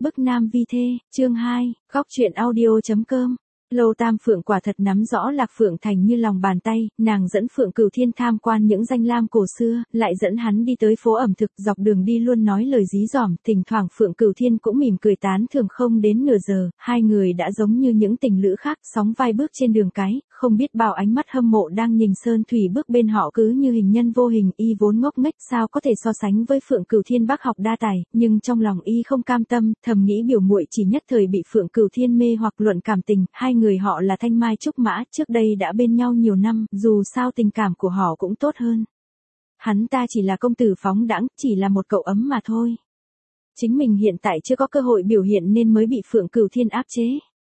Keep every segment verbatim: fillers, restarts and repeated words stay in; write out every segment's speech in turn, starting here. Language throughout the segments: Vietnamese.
bức nam vi thê, chương hai, góc truyện audio.com. Lô Tam Phượng quả thật nắm rõ Lạc Phượng Thành như lòng bàn tay, nàng dẫn Phượng Cửu Thiên tham quan những danh lam cổ xưa, lại dẫn hắn đi tới phố ẩm thực, dọc đường đi luôn nói lời dí dỏm, thỉnh thoảng Phượng Cửu Thiên cũng mỉm cười tán thưởng. Không đến nửa giờ, hai người đã giống như những tình lữ khác, sóng vai bước trên đường cái, không biết bao ánh mắt hâm mộ đang nhìn Sơn Thủy bước bên họ cứ như hình nhân vô hình. Y vốn ngốc nghếch sao có thể so sánh với Phượng Cửu Thiên bác học đa tài, nhưng trong lòng y không cam tâm, thầm nghĩ biểu muội chỉ nhất thời bị Phượng Cửu Thiên mê hoặc luận cảm tình, hai người họ là thanh mai trúc mã, trước đây đã bên nhau nhiều năm, dù sao tình cảm của họ cũng tốt hơn. Hắn ta chỉ là công tử phóng đãng, chỉ là một cậu ấm mà thôi. Chính mình hiện tại chưa có cơ hội biểu hiện nên mới bị Phượng Cửu Thiên áp chế.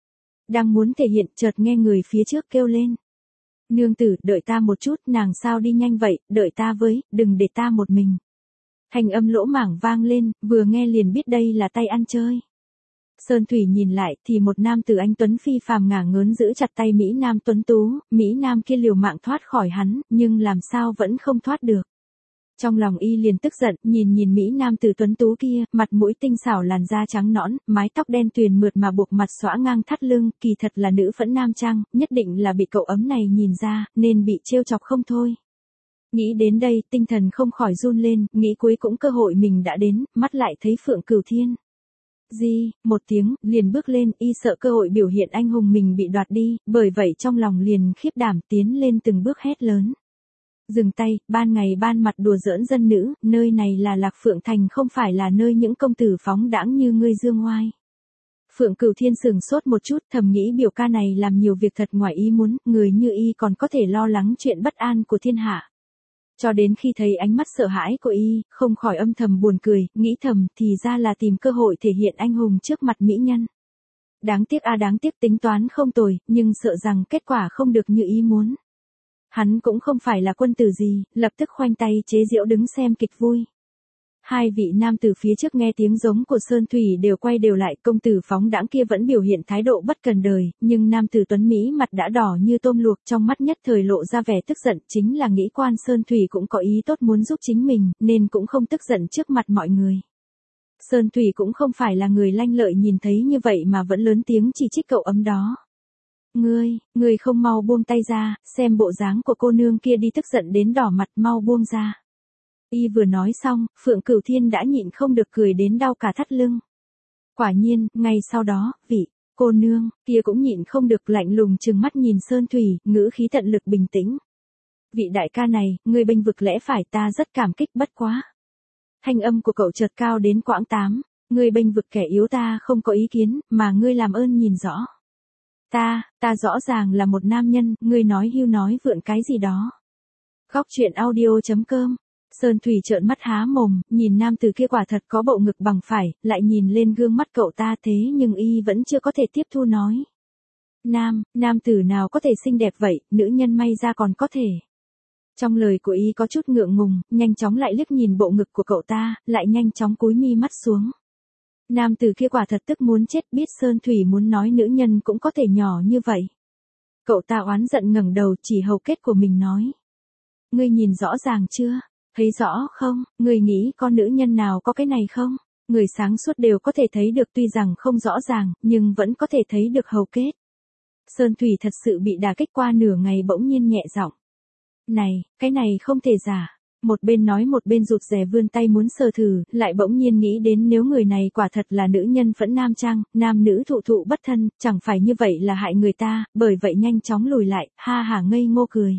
Đang muốn thể hiện, chợt nghe người phía trước kêu lên. Nương tử, đợi ta một chút, nàng sao đi nhanh vậy, đợi ta với, đừng để ta một mình. Thanh âm lỗ mảng vang lên, vừa nghe liền biết đây là tay ăn chơi. Sơn Thủy nhìn lại thì một nam tử anh tuấn phi phàm ngả ngớn giữ chặt tay Mỹ Nam tuấn tú, Mỹ Nam kia liều mạng thoát khỏi hắn, nhưng làm sao vẫn không thoát được. Trong lòng y liền tức giận, nhìn nhìn Mỹ Nam tử tuấn tú kia, mặt mũi tinh xảo, làn da trắng nõn, mái tóc đen tuyền mượt mà buộc mặt xõa ngang thắt lưng, kỳ thật là nữ phẫn nam trang, nhất định là bị cậu ấm này nhìn ra, nên bị trêu chọc không thôi. Nghĩ đến đây, tinh thần không khỏi run lên, nghĩ cuối cũng cơ hội mình đã đến, mắt lại thấy Phượng Cửu Thiên. Di, một tiếng, liền bước lên, y sợ cơ hội biểu hiện anh hùng mình bị đoạt đi, bởi vậy trong lòng liền khiếp đảm tiến lên từng bước hét lớn. Dừng tay, ban ngày ban mặt đùa giỡn dân nữ, nơi này là Lạc Phượng Thành, không phải là nơi những công tử phóng đãng như ngươi dương oai. Phượng Cửu Thiên sừng sốt một chút, thầm nghĩ biểu ca này làm nhiều việc thật ngoài ý muốn, người như y còn có thể lo lắng chuyện bất an của thiên hạ. Cho đến khi thấy ánh mắt sợ hãi của y, không khỏi âm thầm buồn cười, nghĩ thầm thì ra là tìm cơ hội thể hiện anh hùng trước mặt mỹ nhân. Đáng tiếc a à đáng tiếc, tính toán không tồi, nhưng sợ rằng kết quả không được như ý muốn. Hắn cũng không phải là quân tử gì, lập tức khoanh tay chế giễu đứng xem kịch vui. Hai vị nam tử phía trước nghe tiếng giống của Sơn Thủy đều quay đều lại, công tử phóng đãng kia vẫn biểu hiện thái độ bất cần đời, nhưng nam tử tuấn Mỹ mặt đã đỏ như tôm luộc, trong mắt nhất thời lộ ra vẻ tức giận, chính là nghĩ quan Sơn Thủy cũng có ý tốt muốn giúp chính mình, nên cũng không tức giận trước mặt mọi người. Sơn Thủy cũng không phải là người lanh lợi, nhìn thấy như vậy mà vẫn lớn tiếng chỉ trích cậu ấm đó. Ngươi, ngươi không mau buông tay ra, xem bộ dáng của cô nương kia đi, tức giận đến đỏ mặt, mau buông ra. Y vừa nói xong, Phượng Cửu Thiên đã nhịn không được cười đến đau cả thắt lưng. Quả nhiên, ngay sau đó, vị cô nương kia cũng nhịn không được lạnh lùng trừng mắt nhìn Sơn Thủy, ngữ khí tận lực bình tĩnh. Vị đại ca này, ngươi bênh vực lẽ phải, ta rất cảm kích, bất quá. Thanh âm của cậu chợt cao đến quãng tám, ngươi bênh vực kẻ yếu ta không có ý kiến, mà ngươi làm ơn nhìn rõ. Ta, ta rõ ràng là một nam nhân, ngươi nói hưu nói vượn cái gì đó. Góc truyện audio.com. Sơn Thủy trợn mắt há mồm, nhìn nam tử kia quả thật có bộ ngực bằng phải, lại nhìn lên gương mắt cậu ta, thế nhưng y vẫn chưa có thể tiếp thu nói. Nam, nam tử nào có thể xinh đẹp vậy, nữ nhân may ra còn có thể. Trong lời của y có chút ngượng ngùng, nhanh chóng lại liếc nhìn bộ ngực của cậu ta, lại nhanh chóng cúi mi mắt xuống. Nam tử kia quả thật tức muốn chết, biết Sơn Thủy muốn nói nữ nhân cũng có thể nhỏ như vậy. Cậu ta oán giận ngẩng đầu chỉ hầu kết của mình nói. Ngươi nhìn rõ ràng chưa? Thấy rõ không? Ngươi nghĩ con nữ nhân nào có cái này không? Người sáng suốt đều có thể thấy được, tuy rằng không rõ ràng, nhưng vẫn có thể thấy được hầu kết. Sơn Thủy thật sự bị đả kích, qua nửa ngày bỗng nhiên nhẹ giọng. Này, cái này không thể giả. Một bên nói một bên rụt rè vươn tay muốn sờ thử, lại bỗng nhiên nghĩ đến nếu người này quả thật là nữ nhân phẫn nam trang, nam nữ thụ thụ bất thân, chẳng phải như vậy là hại người ta, bởi vậy nhanh chóng lùi lại, ha hả ngây ngô cười.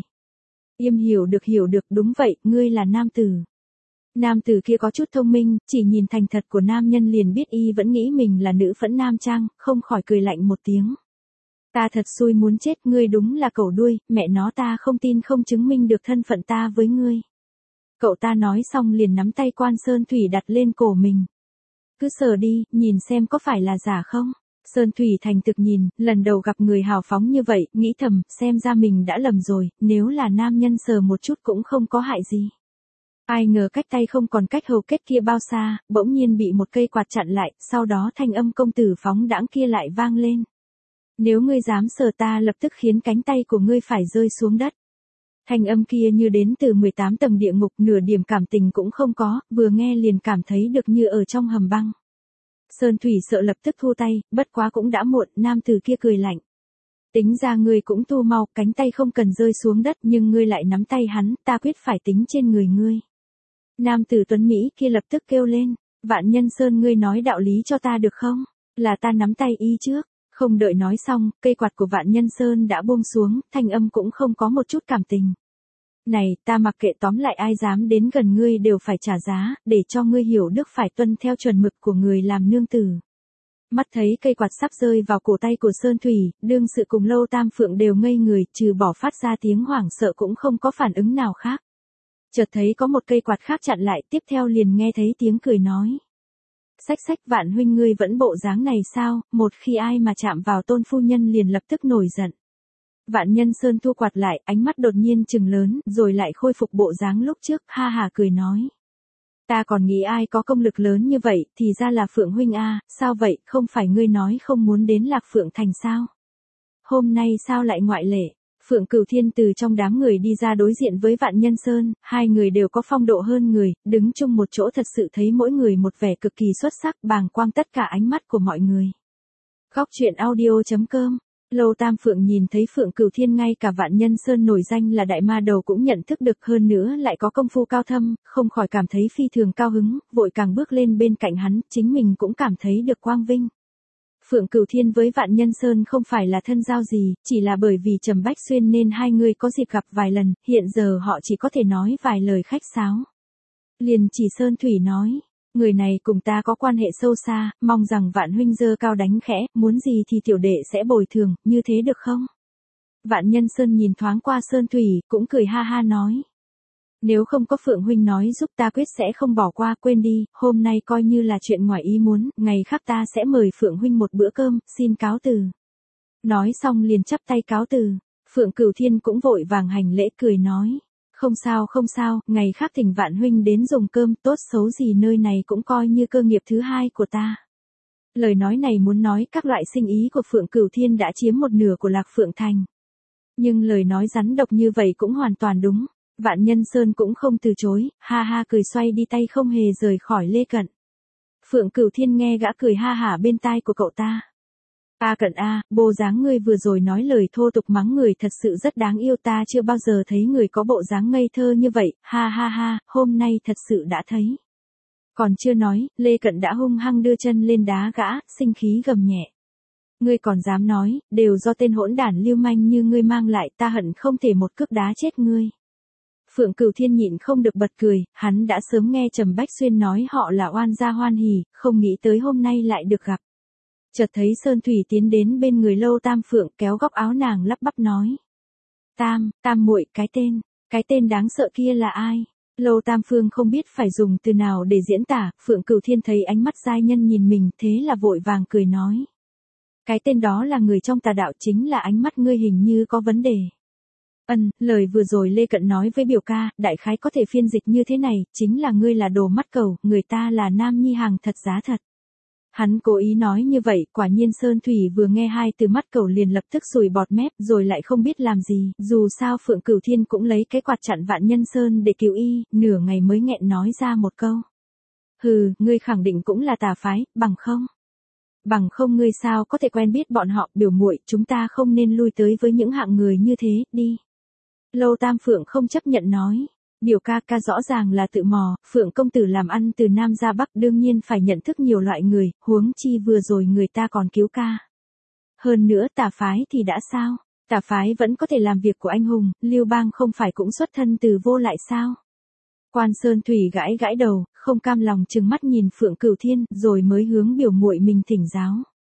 Im hiểu được hiểu được, đúng vậy, ngươi là nam tử. Nam tử kia có chút thông minh, chỉ nhìn thành thật của nam nhân liền biết y vẫn nghĩ mình là nữ phẫn nam trang, không khỏi cười lạnh một tiếng. Ta thật xui muốn chết, ngươi đúng là cẩu đuôi, mẹ nó ta không tin không chứng minh được thân phận ta với ngươi. Cậu ta nói xong liền nắm tay quan Sơn Thủy đặt lên cổ mình. Cứ sờ đi, nhìn xem có phải là giả không. Sơn Thủy thành thực nhìn, lần đầu gặp người hào phóng như vậy, nghĩ thầm, xem ra mình đã lầm rồi, nếu là nam nhân sờ một chút cũng không có hại gì. Ai ngờ cách tay không còn cách hầu kết kia bao xa, bỗng nhiên bị một cây quạt chặn lại, sau đó thanh âm công tử phóng đãng kia lại vang lên. Nếu ngươi dám sờ ta lập tức khiến cánh tay của ngươi phải rơi xuống đất. Thanh âm kia như đến từ mười tám tầng địa ngục, nửa điểm cảm tình cũng không có, vừa nghe liền cảm thấy được như ở trong hầm băng. Sơn Thủy sợ lập tức thu tay, bất quá cũng đã muộn, nam tử kia cười lạnh. Tính ra ngươi cũng thu mau, cánh tay không cần rơi xuống đất nhưng ngươi lại nắm tay hắn, ta quyết phải tính trên người ngươi. Nam tử tuấn Mỹ kia lập tức kêu lên, Vạn Nhân Sơn ngươi nói đạo lý cho ta được không? Là ta nắm tay y trước. Không đợi nói xong, cây quạt của Vạn Nhân Sơn đã buông xuống, thanh âm cũng không có một chút cảm tình. Này, ta mặc kệ tóm lại ai dám đến gần ngươi đều phải trả giá, để cho ngươi hiểu đức phải tuân theo chuẩn mực của người làm nương tử. Mắt thấy cây quạt sắp rơi vào cổ tay của Sơn Thủy, đương sự cùng Lâu Tam Phượng đều ngây người, trừ bỏ phát ra tiếng hoảng sợ cũng không có phản ứng nào khác. Chợt thấy có một cây quạt khác chặn lại, tiếp theo liền nghe thấy tiếng cười nói. Xách xách Vạn huynh ngươi vẫn bộ dáng này sao, một khi ai mà chạm vào Tôn phu nhân liền lập tức nổi giận. Vạn Nhân Sơn thu quạt lại, ánh mắt đột nhiên trừng lớn, rồi lại khôi phục bộ dáng lúc trước, ha hà cười nói. Ta còn nghĩ ai có công lực lớn như vậy, thì ra là Phượng huynh a, sao vậy, không phải ngươi nói không muốn đến Lạc Phượng thành sao? Hôm nay sao lại ngoại lệ? Phượng Cửu Thiên từ trong đám người đi ra đối diện với Vạn Nhân Sơn, hai người đều có phong độ hơn người, đứng chung một chỗ thật sự thấy mỗi người một vẻ cực kỳ xuất sắc, bàng quang tất cả ánh mắt của mọi người. Góc truyện audio chấm com. Lâu Tam Phượng nhìn thấy Phượng Cửu Thiên ngay cả Vạn Nhân Sơn nổi danh là đại ma đầu cũng nhận thức được, hơn nữa lại có công phu cao thâm, không khỏi cảm thấy phi thường cao hứng, vội càng bước lên bên cạnh hắn, chính mình cũng cảm thấy được quang vinh. Phượng Cửu Thiên với Vạn Nhân Sơn không phải là thân giao gì, chỉ là bởi vì Trầm Bách Xuyên nên hai người có dịp gặp vài lần, hiện giờ họ chỉ có thể nói vài lời khách sáo. Liền chỉ Sơn Thủy nói, người này cùng ta có quan hệ sâu xa, mong rằng Vạn huynh giơ cao đánh khẽ, muốn gì thì tiểu đệ sẽ bồi thường, như thế được không? Vạn Nhân Sơn nhìn thoáng qua Sơn Thủy, cũng cười ha ha nói. Nếu không có Phượng huynh nói giúp ta quyết sẽ không bỏ qua, quên đi, hôm nay coi như là chuyện ngoài ý muốn, ngày khác ta sẽ mời Phượng huynh một bữa cơm, xin cáo từ. Nói xong liền chắp tay cáo từ, Phượng Cửu Thiên cũng vội vàng hành lễ cười nói. Không sao không sao, ngày khác thỉnh Vạn huynh đến dùng cơm, tốt xấu gì nơi này cũng coi như cơ nghiệp thứ hai của ta. Lời nói này muốn nói các loại sinh ý của Phượng Cửu Thiên đã chiếm một nửa của Lạc Phượng thành. Nhưng lời nói rắn độc như vậy cũng hoàn toàn đúng. Vạn Nhân Sơn cũng không từ chối, ha ha cười xoay đi tay không hề rời khỏi Lê Cận. Phượng Cửu Thiên nghe gã cười ha hả bên tai của cậu ta. A Cận a, bộ dáng ngươi vừa rồi nói lời thô tục mắng người thật sự rất đáng yêu, ta chưa bao giờ thấy người có bộ dáng ngây thơ như vậy, ha ha ha, hôm nay thật sự đã thấy. Còn chưa nói, Lê Cận đã hung hăng đưa chân lên đá gã, sinh khí gầm nhẹ. Ngươi còn dám nói, đều do tên hỗn đản lưu manh như ngươi mang lại, ta hận không thể một cước đá chết ngươi. Phượng Cửu Thiên nhịn không được bật cười, hắn đã sớm nghe Trầm Bách Xuyên nói họ là oan gia hoan hỉ, không nghĩ tới hôm nay lại được gặp. Chợt thấy Sơn Thủy tiến đến bên người Lâu Tam Phượng, kéo góc áo nàng lắp bắp nói. Tam, Tam muội, cái tên, cái tên đáng sợ kia là ai? Lâu Tam Phương không biết phải dùng từ nào để diễn tả, Phượng Cửu Thiên thấy ánh mắt giai nhân nhìn mình thế là vội vàng cười nói. Cái tên đó là người trong tà đạo, chính là ánh mắt ngươi hình như có vấn đề. Ân, lời vừa rồi Lê Cận nói với biểu ca, đại khái có thể phiên dịch như thế này, chính là ngươi là đồ mắt cầu, người ta là nam nhi hàng thật giá thật. Hắn cố ý nói như vậy, quả nhiên Sơn Thủy vừa nghe hai từ mắt cầu liền lập tức sùi bọt mép rồi lại không biết làm gì, dù sao Phượng Cửu Thiên cũng lấy cái quạt chặn Vạn Nhân Sơn để cứu y, nửa ngày mới nghẹn nói ra một câu. Hừ, ngươi khẳng định cũng là tà phái, bằng không? Bằng không ngươi sao có thể quen biết bọn họ, biểu muội, chúng ta không nên lui tới với những hạng người như thế, đi. Lâu Tam Phượng không chấp nhận nói. Biểu ca ca rõ ràng là tự mò, Phượng công tử làm ăn từ Nam ra Bắc đương nhiên phải nhận thức nhiều loại người, huống chi vừa rồi người ta còn cứu ca. Hơn nữa tà phái thì đã sao? Tà phái vẫn có thể làm việc của anh hùng, Lưu Bang không phải cũng xuất thân từ vô lại sao? Quan Sơn Thủy gãi gãi đầu, không cam lòng trừng mắt nhìn Phượng Cửu Thiên, rồi mới hướng biểu muội mình thỉnh giáo.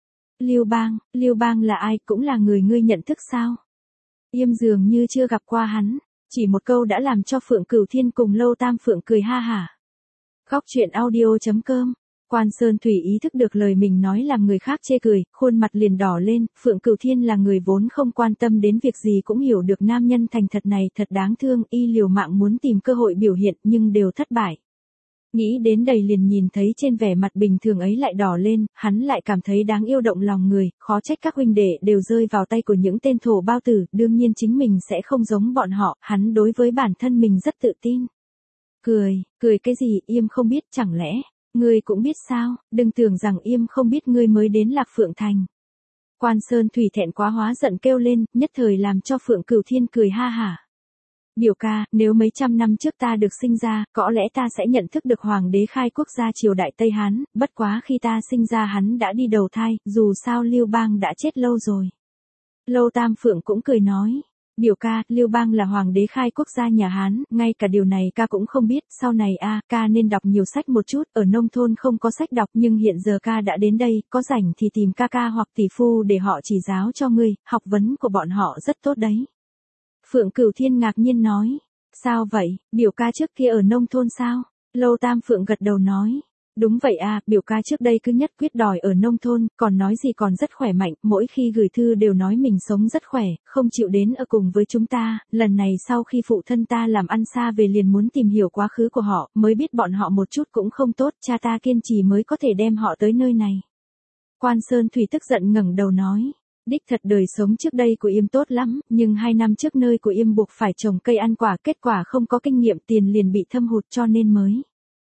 Lưu Bang, Lưu Bang là ai, cũng là người ngươi nhận thức sao? Yêm dường như chưa gặp qua hắn. Chỉ một câu đã làm cho Phượng Cửu Thiên cùng Lâu Tam Phượng cười ha hả. Góc truyện audio chấm com. Quan Sơn Thủy ý thức được lời mình nói làm người khác chê cười, khuôn mặt liền đỏ lên, Phượng Cửu Thiên là người vốn không quan tâm đến việc gì cũng hiểu được nam nhân thành thật này thật đáng thương, y liều mạng muốn tìm cơ hội biểu hiện nhưng đều thất bại. Nghĩ đến đây liền nhìn thấy trên vẻ mặt bình thường ấy lại đỏ lên, hắn lại cảm thấy đáng yêu động lòng người, khó trách các huynh đệ đều rơi vào tay của những tên thổ bao tử, đương nhiên chính mình sẽ không giống bọn họ, hắn đối với bản thân mình rất tự tin. Cười, cười cái gì, Yêm không biết, chẳng lẽ, Ngươi cũng biết sao, đừng tưởng rằng Yêm không biết ngươi mới đến Lạc Phượng Thành. Quan Sơn Thủy thẹn quá hóa giận kêu lên, nhất thời làm cho Phượng Cửu Thiên cười ha hả. Biểu ca, nếu mấy trăm năm trước ta được sinh ra, có lẽ ta sẽ nhận thức được Hoàng đế khai quốc gia triều đại Tây Hán, bất quá khi ta sinh ra hắn đã đi đầu thai, dù sao Lưu Bang đã chết lâu rồi. Lâu Tam Phượng cũng cười nói. Biểu ca, Lưu Bang là Hoàng đế khai quốc gia nhà Hán, ngay cả điều này ca cũng không biết, sau này a ca nên đọc nhiều sách một chút, ở nông thôn không có sách đọc nhưng hiện giờ ca đã đến đây, có rảnh thì tìm ca ca hoặc tỷ phu để họ chỉ giáo cho ngươi, học vấn của bọn họ rất tốt đấy. Phượng Cửu Thiên ngạc nhiên nói, sao vậy, biểu ca trước kia ở nông thôn sao? Lâu Tam Phượng gật đầu nói. Đúng vậy à, biểu ca trước đây cứ nhất quyết đòi ở nông thôn, còn nói gì còn rất khỏe mạnh, mỗi khi gửi thư đều nói mình sống rất khỏe, không chịu đến ở cùng với chúng ta, lần này sau khi phụ thân ta làm ăn xa về liền muốn tìm hiểu quá khứ của họ, mới biết bọn họ một chút cũng không tốt, cha ta kiên trì mới có thể đem họ tới nơi này. Quan Sơn Thủy tức giận ngẩng đầu nói, đích thật đời sống trước đây của Yêm tốt lắm, nhưng hai năm trước nơi của Yêm buộc phải trồng cây ăn quả, kết quả không có kinh nghiệm tiền liền bị thâm hụt cho nên mới.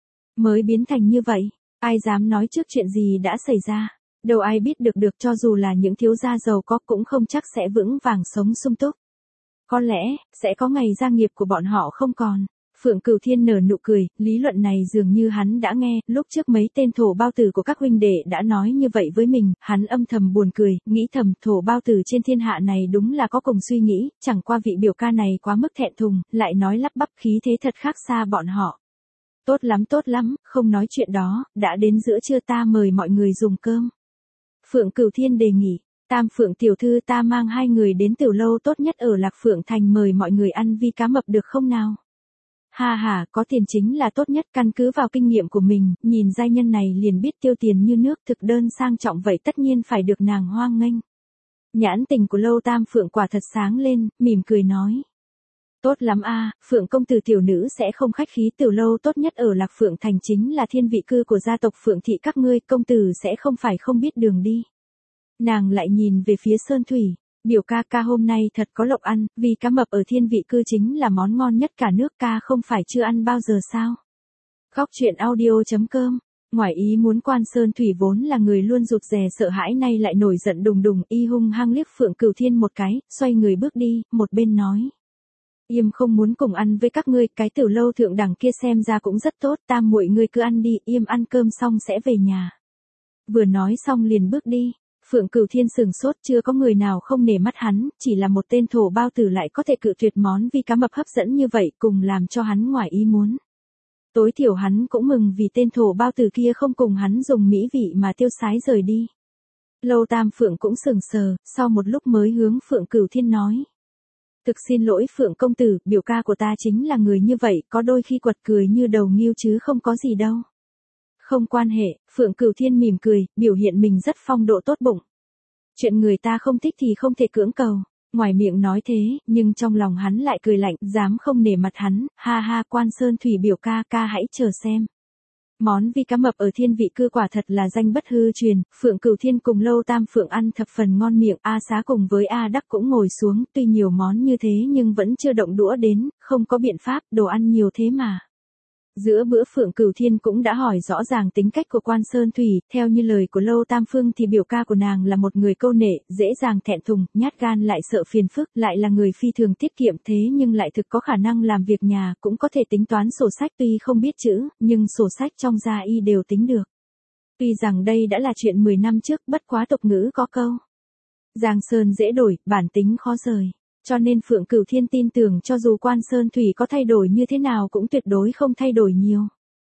Mới biến thành như vậy, ai dám nói trước chuyện gì đã xảy ra, đâu ai biết được được cho dù là những thiếu gia giàu có cũng không chắc sẽ vững vàng sống sung túc. Có lẽ, sẽ có ngày gia nghiệp của bọn họ không còn. Phượng Cửu Thiên nở nụ cười, lý luận này dường như hắn đã nghe, lúc trước mấy tên thổ bao tử của các huynh đệ đã nói như vậy với mình, hắn âm thầm buồn cười, nghĩ thầm thổ bao tử trên thiên hạ này đúng là có cùng suy nghĩ, chẳng qua vị biểu ca này quá mức thẹn thùng, lại nói lắp bắp khí thế thật khác xa bọn họ. Tốt lắm tốt lắm, không nói chuyện đó, đã đến giữa trưa ta mời mọi người dùng cơm. Phượng Cửu Thiên đề nghị, Tam Phượng tiểu thư ta mang hai người đến tiểu lâu tốt nhất ở Lạc Phượng Thành mời mọi người ăn vi cá mập được không nào? Ha ha, có tiền chính là tốt nhất, căn cứ vào kinh nghiệm của mình, nhìn giai nhân này liền biết tiêu tiền như nước, thực đơn sang trọng vậy tất nhiên phải được nàng hoan nghênh. Nhãn tình của Lâu Tam Phượng quả thật sáng lên, mỉm cười nói. Tốt lắm a, Phượng công tử tiểu nữ sẽ không khách khí, tiểu lâu tốt nhất ở Lạc Phượng Thành chính là thiên vị cư của gia tộc Phượng thị các ngươi, công tử sẽ không phải không biết đường đi. Nàng lại nhìn về phía Sơn Thủy, biểu ca ca hôm nay thật có lộc ăn, vì cá mập ở thiên vị cư chính là món ngon nhất cả nước, ca không phải chưa ăn bao giờ sao? Góc truyện audio chấm com. Ngoài ý muốn Quan Sơn Thủy vốn là người luôn rụt rè sợ hãi nay lại nổi giận đùng đùng, y hung hăng liếc Phượng Cửu Thiên một cái, xoay người bước đi, một bên nói. Yêm không muốn cùng ăn với các ngươi, cái tiểu lâu thượng đẳng kia xem ra cũng rất tốt, tam muội ngươi cứ ăn đi, Yêm ăn cơm xong sẽ về nhà. Vừa nói xong liền bước đi, Phượng Cửu Thiên sừng sốt, chưa có người nào không nể mắt hắn, chỉ là một tên thổ bao tử lại có thể cự tuyệt món vi cá mập hấp dẫn như vậy, cùng làm cho hắn ngoài ý muốn. Tối thiểu hắn cũng mừng vì tên thổ bao tử kia không cùng hắn dùng mỹ vị mà tiêu sái rời đi. Lâu Tam Phượng cũng sừng sờ, sau một lúc mới hướng Phượng Cửu Thiên nói. Thực xin lỗi Phượng công tử, biểu ca của ta chính là người như vậy, có đôi khi quật cười như đầu nghiêu chứ không có gì đâu. Không quan hệ, Phượng Cửu Thiên mỉm cười, biểu hiện mình rất phong độ tốt bụng. Chuyện người ta không thích thì không thể cưỡng cầu. Ngoài miệng nói thế, nhưng trong lòng hắn lại cười lạnh, dám không nể mặt hắn, ha ha Quan Sơn Thủy biểu ca ca hãy chờ xem. Món vi cá mập ở thiên vị cư quả thật là danh bất hư truyền, Phượng Cửu Thiên cùng Lâu Tam Phượng ăn thập phần ngon miệng, A Xá cùng với A Đắc cũng ngồi xuống, tuy nhiều món như thế nhưng vẫn chưa động đũa đến, không có biện pháp, đồ ăn nhiều thế mà. Giữa bữa Phượng Cửu Thiên cũng đã hỏi rõ ràng tính cách của Quan Sơn Thủy, theo như lời của Lâu Tam Phương thì biểu ca của nàng là một người câu nệ, dễ dàng thẹn thùng, nhát gan lại sợ phiền phức, lại là người phi thường tiết kiệm thế nhưng lại thực có khả năng làm việc nhà, cũng có thể tính toán sổ sách tuy không biết chữ, nhưng sổ sách trong gia y đều tính được. Tuy rằng đây đã là chuyện mười năm trước, bất quá tục ngữ có câu. Giang sơn dễ đổi, bản tính khó rời. Cho nên Phượng Cửu Thiên tin tưởng cho dù Quan Sơn Thủy có thay đổi như thế nào cũng tuyệt đối không thay đổi nhiều.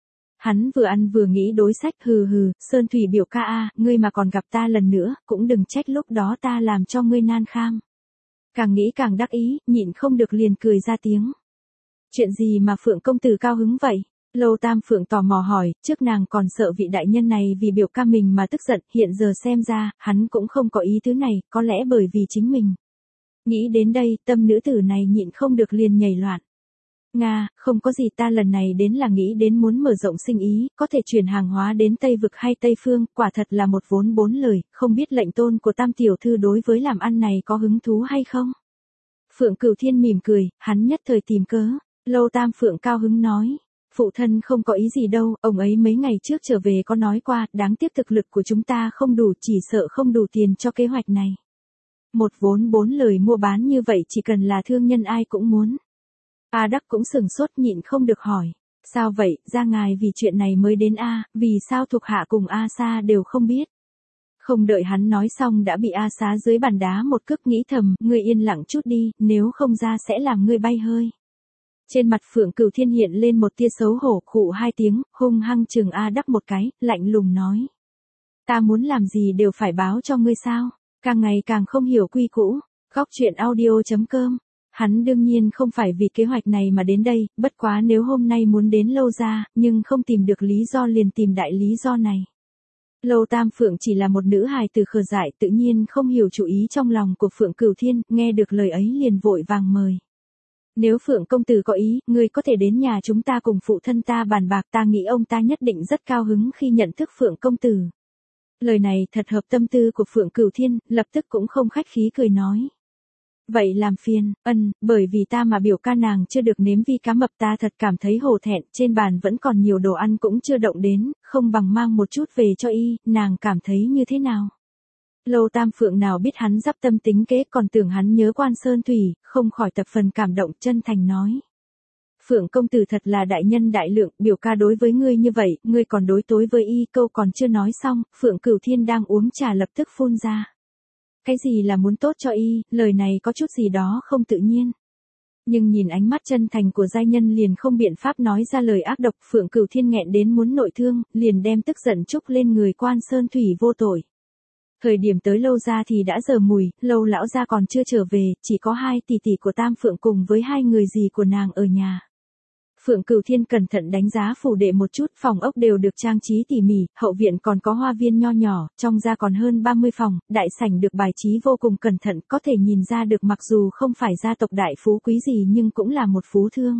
Hắn vừa ăn vừa nghĩ đối sách, hừ hừ, Sơn Thủy biểu ca a, ngươi mà còn gặp ta lần nữa, cũng đừng trách lúc đó ta làm cho ngươi nan kham. Càng nghĩ càng đắc ý, nhịn không được liền cười ra tiếng. Chuyện gì mà Phượng công tử cao hứng vậy? Lâu Tam Phượng tò mò hỏi, trước nàng còn sợ vị đại nhân này vì biểu ca mình mà tức giận, hiện giờ xem ra, hắn cũng không có ý tứ này, có lẽ bởi vì chính mình. Nghĩ đến đây, tâm nữ tử này nhịn không được liền nhảy loạn. Nga, không có gì, ta lần này đến là nghĩ đến muốn mở rộng sinh ý, có thể chuyển hàng hóa đến Tây Vực hay Tây Phương, quả thật là một vốn bốn lời, không biết lệnh tôn của Tam tiểu thư đối với làm ăn này có hứng thú hay không? Phượng Cửu Thiên mỉm cười, hắn nhất thời tìm cớ. Lâu Tam Phượng cao hứng nói. Phụ thân không có ý gì đâu, ông ấy mấy ngày trước trở về có nói qua, đáng tiếc thực lực của chúng ta không đủ, chỉ sợ không đủ tiền cho kế hoạch này. Một vốn bốn lời mua bán như vậy chỉ cần là thương nhân ai cũng muốn. A Đắc cũng sừng sốt nhịn không được hỏi. Sao vậy, ra ngài vì chuyện này mới đến A, vì sao thuộc hạ cùng A Sa đều không biết. Không đợi hắn nói xong đã bị A Sa dưới bàn đá một cước, nghĩ thầm, ngươi yên lặng chút đi, nếu không ra sẽ làm ngươi bay hơi. Trên mặt Phượng Cửu Thiên hiện lên một tia xấu hổ, khụ hai tiếng, hung hăng chừng A Đắc một cái, lạnh lùng nói. Ta muốn làm gì đều phải báo cho ngươi sao, càng ngày càng không hiểu quy củ. Góc truyện audio chấm com. Hắn đương nhiên không phải vì kế hoạch này mà đến đây, bất quá nếu hôm nay muốn đến Lâu gia, nhưng không tìm được lý do liền tìm đại lý do này. Lâu Tam Phượng chỉ là một nữ hài từ khờ dại, tự nhiên không hiểu chủ ý trong lòng của Phượng Cửu Thiên, nghe được lời ấy liền vội vàng mời. Nếu Phượng công tử có ý, ngươi có thể đến nhà chúng ta cùng phụ thân ta bàn bạc, ta nghĩ ông ta nhất định rất cao hứng khi nhận thức Phượng công tử. Lời này thật hợp tâm tư của Phượng Cửu Thiên, lập tức cũng không khách khí cười nói. Vậy làm phiền, ân, bởi vì ta mà biểu ca nàng chưa được nếm vi cá mập, ta thật cảm thấy hổ thẹn, trên bàn vẫn còn nhiều đồ ăn cũng chưa động đến, không bằng mang một chút về cho y, nàng cảm thấy như thế nào? Lâu Tam Phượng nào biết hắn dắp tâm tính kế, còn tưởng hắn nhớ Quan Sơn Thủy, không khỏi tập phần cảm động, chân thành nói. Phượng công tử thật là đại nhân đại lượng, biểu ca đối với ngươi như vậy, ngươi còn đối tối với y, câu còn chưa nói xong, Phượng Cửu Thiên đang uống trà lập tức phun ra. Cái gì là muốn tốt cho y, lời này có chút gì đó không tự nhiên. Nhưng nhìn ánh mắt chân thành của giai nhân liền không biện pháp nói ra lời ác độc, Phượng Cửu Thiên nghẹn đến muốn nội thương, liền đem tức giận trút lên người Quan Sơn Thủy vô tội. Thời điểm tới Lâu gia thì đã giờ mùi, Lâu lão gia còn chưa trở về, chỉ có hai tỷ tỷ của Tam Phượng cùng với hai người dì của nàng ở nhà. Phượng Cửu Thiên cẩn thận đánh giá phủ đệ một chút, phòng ốc đều được trang trí tỉ mỉ, hậu viện còn có hoa viên nho nhỏ, trong gia còn hơn ba mươi phòng, đại sảnh được bài trí vô cùng cẩn thận, có thể nhìn ra được mặc dù không phải gia tộc đại phú quý gì nhưng cũng là một phú thương.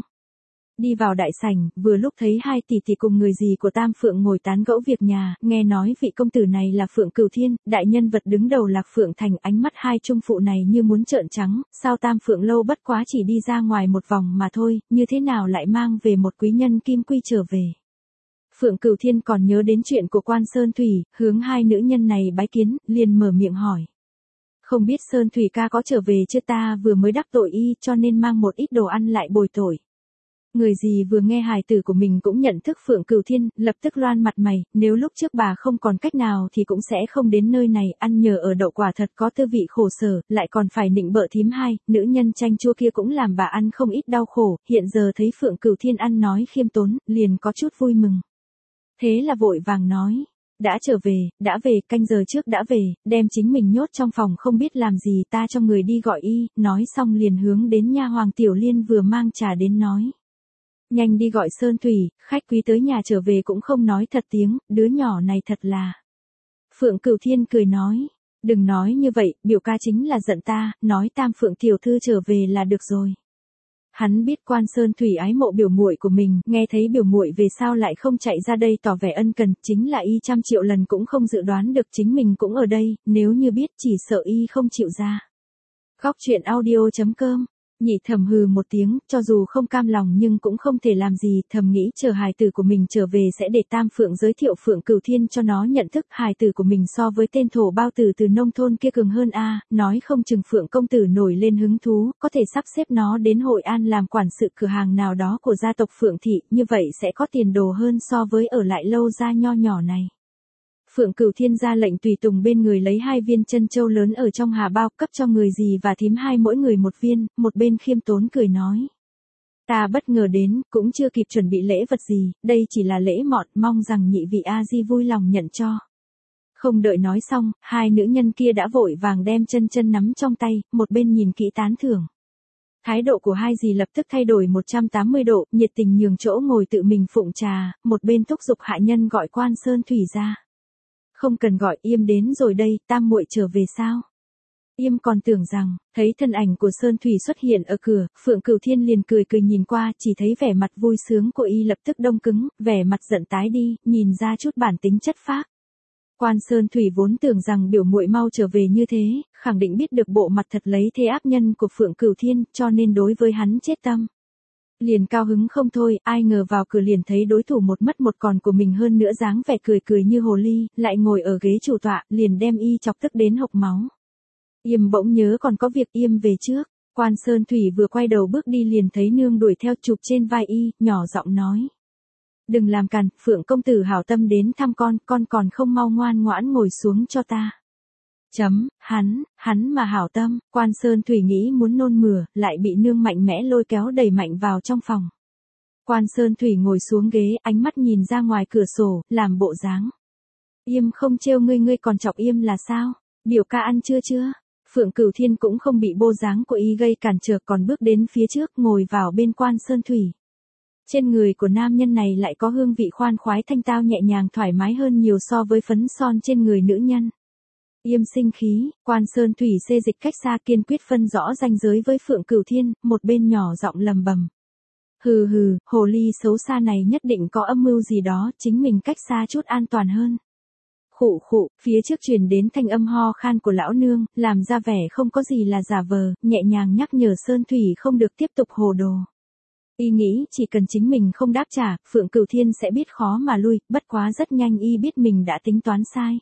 Đi vào đại sảnh, vừa lúc thấy hai tỷ tỷ cùng người dì của Tam Phượng ngồi tán gẫu việc nhà, nghe nói vị công tử này là Phượng Cửu Thiên, đại nhân vật đứng đầu Lạc Phượng Thành, ánh mắt hai trung phụ này như muốn trợn trắng, sao Tam Phượng lâu bất quá chỉ đi ra ngoài một vòng mà thôi, như thế nào lại mang về một quý nhân kim quy trở về. Phượng Cửu Thiên còn nhớ đến chuyện của Quan Sơn Thủy, hướng hai nữ nhân này bái kiến, liền mở miệng hỏi. Không biết Sơn Thủy ca có trở về chưa, ta vừa mới đắc tội y cho nên mang một ít đồ ăn lại bồi tội. Người gì vừa nghe hài tử của mình cũng nhận thức Phượng Cửu Thiên, lập tức loan mặt mày, nếu lúc trước bà không còn cách nào thì cũng sẽ không đến nơi này, ăn nhờ ở đậu quả thật có tư vị khổ sở, lại còn phải nịnh bợ thím hai, nữ nhân chanh chua kia cũng làm bà ăn không ít đau khổ, hiện giờ thấy Phượng Cửu Thiên ăn nói khiêm tốn, liền có chút vui mừng. Thế là vội vàng nói, đã trở về, đã về, canh giờ trước đã về, đem chính mình nhốt trong phòng không biết làm gì, ta cho người đi gọi y, nói xong liền hướng đến nha hoàng Tiểu Liên vừa mang trà đến nói. Nhanh đi gọi Sơn Thủy, khách quý tới nhà trở về cũng không nói thật tiếng, đứa nhỏ này thật là. Phượng Cửu Thiên cười nói, đừng nói như vậy, biểu ca chính là giận ta, nói Tam Phượng tiểu thư trở về là được rồi. Hắn biết Quan Sơn Thủy ái mộ biểu muội của mình, nghe thấy biểu muội về sao lại không chạy ra đây tỏ vẻ ân cần, chính là y trăm triệu lần cũng không dự đoán được chính mình cũng ở đây, nếu như biết chỉ sợ y không chịu ra. Góc truyện audio chấm com. Nhị thầm hừ một tiếng, cho dù không cam lòng nhưng cũng không thể làm gì, thầm nghĩ chờ hài tử của mình trở về sẽ để Tam Phượng giới thiệu Phượng Cửu Thiên cho nó nhận thức hài tử của mình so với tên thổ bao tử từ nông thôn kia cường hơn a, nói không chừng Phượng công tử nổi lên hứng thú, có thể sắp xếp nó đến Hội An làm quản sự cửa hàng nào đó của gia tộc Phượng thị, như vậy sẽ có tiền đồ hơn so với ở lại Lâu gia nho nhỏ này. Phượng Cửu Thiên ra lệnh tùy tùng bên người lấy hai viên chân châu lớn ở trong hà bao, cấp cho người dì và thím hai mỗi người một viên, một bên khiêm tốn cười nói. Ta bất ngờ đến, cũng chưa kịp chuẩn bị lễ vật gì, đây chỉ là lễ mọn, mong rằng nhị vị A-di vui lòng nhận cho. Không đợi nói xong, hai nữ nhân kia đã vội vàng đem chân chân nắm trong tay, một bên nhìn kỹ tán thưởng. Thái độ của hai dì lập tức thay đổi một trăm tám mươi độ, nhiệt tình nhường chỗ ngồi tự mình phụng trà, một bên thúc giục hạ nhân gọi Quan Sơn Thủy ra. Không cần gọi, Yêm đến rồi đây, Tam muội trở về sao? Yêm còn tưởng rằng, thấy thân ảnh của Sơn Thủy xuất hiện ở cửa, Phượng Cửu Thiên liền cười cười nhìn qua, chỉ thấy vẻ mặt vui sướng của y lập tức đông cứng, vẻ mặt giận tái đi, nhìn ra chút bản tính chất phác. Quan Sơn Thủy vốn tưởng rằng biểu muội mau trở về như thế, khẳng định biết được bộ mặt thật lấy thế ác nhân của Phượng Cửu Thiên, cho nên đối với hắn chết tâm. Liền cao hứng không thôi, ai ngờ vào cửa liền thấy đối thủ một mất một còn của mình hơn nữa dáng vẻ cười cười như hồ ly, lại ngồi ở ghế chủ tọa, liền đem y chọc tức đến hộc máu. Yêm bỗng nhớ còn có việc Yêm về trước, Quan Sơn Thủy vừa quay đầu bước đi liền thấy nương đuổi theo chụp trên vai y, nhỏ giọng nói. Đừng làm càn, Phượng công tử hảo tâm đến thăm con, con còn không mau ngoan ngoãn ngồi xuống cho ta. Chấm, hắn, hắn mà hảo tâm, Quan Sơn Thủy nghĩ muốn nôn mửa, lại bị nương mạnh mẽ lôi kéo đẩy mạnh vào trong phòng. Quan Sơn Thủy ngồi xuống ghế, ánh mắt nhìn ra ngoài cửa sổ, làm bộ dáng. Yêm không trêu ngươi ngươi còn chọc Yêm là sao? Biểu ca ăn chưa chưa? Phượng Cửu Thiên cũng không bị bộ dáng của y gây cản trở còn bước đến phía trước ngồi vào bên Quan Sơn Thủy. Trên người của nam nhân này lại có hương vị khoan khoái thanh tao nhẹ nhàng thoải mái hơn nhiều so với phấn son trên người nữ nhân. Yêm sinh khí, Quan Sơn Thủy xê dịch cách xa kiên quyết phân rõ ranh giới với Phượng Cửu Thiên, một bên nhỏ giọng lầm bầm. Hừ hừ, hồ ly xấu xa này nhất định có âm mưu gì đó, chính mình cách xa chút an toàn hơn. Khụ khụ, phía trước truyền đến thanh âm ho khan của lão nương, làm ra vẻ không có gì là giả vờ, nhẹ nhàng nhắc nhở Sơn Thủy không được tiếp tục hồ đồ. Y nghĩ chỉ cần chính mình không đáp trả, Phượng Cửu Thiên sẽ biết khó mà lui, bất quá rất nhanh y biết mình đã tính toán sai.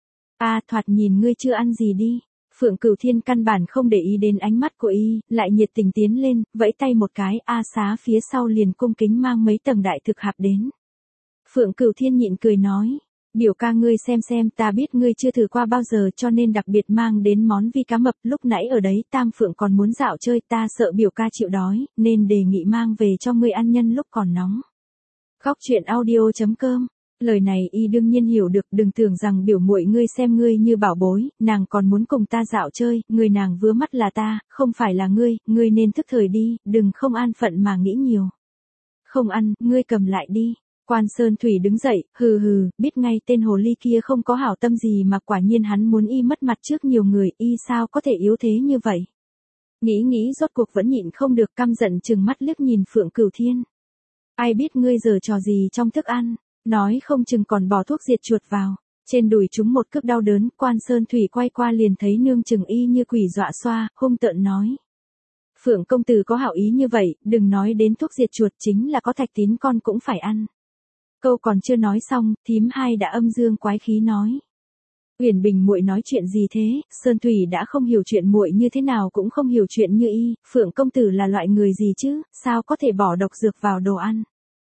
A à, thoạt nhìn ngươi chưa ăn gì đi. Phượng Cửu Thiên căn bản không để ý đến ánh mắt của y, lại nhiệt tình tiến lên, vẫy tay một cái, A Xá phía sau liền cung kính mang mấy tầng đại thực hạp đến. Phượng Cửu Thiên nhịn cười nói, biểu ca ngươi xem xem, ta biết ngươi chưa thử qua bao giờ cho nên đặc biệt mang đến món vi cá mập, lúc nãy ở đấy Tam Phượng còn muốn dạo chơi, ta sợ biểu ca chịu đói, nên đề nghị mang về cho ngươi ăn nhân lúc còn nóng. Góc truyện audio chấm com. Lời này y đương nhiên hiểu được, đừng tưởng rằng biểu muội ngươi xem ngươi như bảo bối, nàng còn muốn cùng ta dạo chơi, người nàng vứa mắt là ta, không phải là ngươi, ngươi nên thức thời đi, đừng không an phận mà nghĩ nhiều. Không ăn, ngươi cầm lại đi. Quan Sơn Thủy đứng dậy, hừ hừ, biết ngay tên hồ ly kia không có hảo tâm gì mà quả nhiên hắn muốn y mất mặt trước nhiều người, y sao có thể yếu thế như vậy. Nghĩ nghĩ rốt cuộc vẫn nhịn không được, căm giận trừng mắt liếc nhìn Phượng Cửu Thiên. Ai biết ngươi giở trò gì trong thức ăn. Nói không chừng còn bỏ thuốc diệt chuột vào. Trên đùi chúng một cước đau đớn, Quan Sơn Thủy quay qua liền thấy nương chừng y như quỷ dọa xoa, hung tợn nói. Phượng công tử có hảo ý như vậy, đừng nói đến thuốc diệt chuột, chính là có thạch tín con cũng phải ăn. Câu còn chưa nói xong, thím hai đã âm dương quái khí nói. Uyển Bình muội nói chuyện gì thế? Sơn Thủy đã không hiểu chuyện muội như thế nào cũng không hiểu chuyện như y, Phượng công tử là loại người gì chứ, sao có thể bỏ độc dược vào đồ ăn?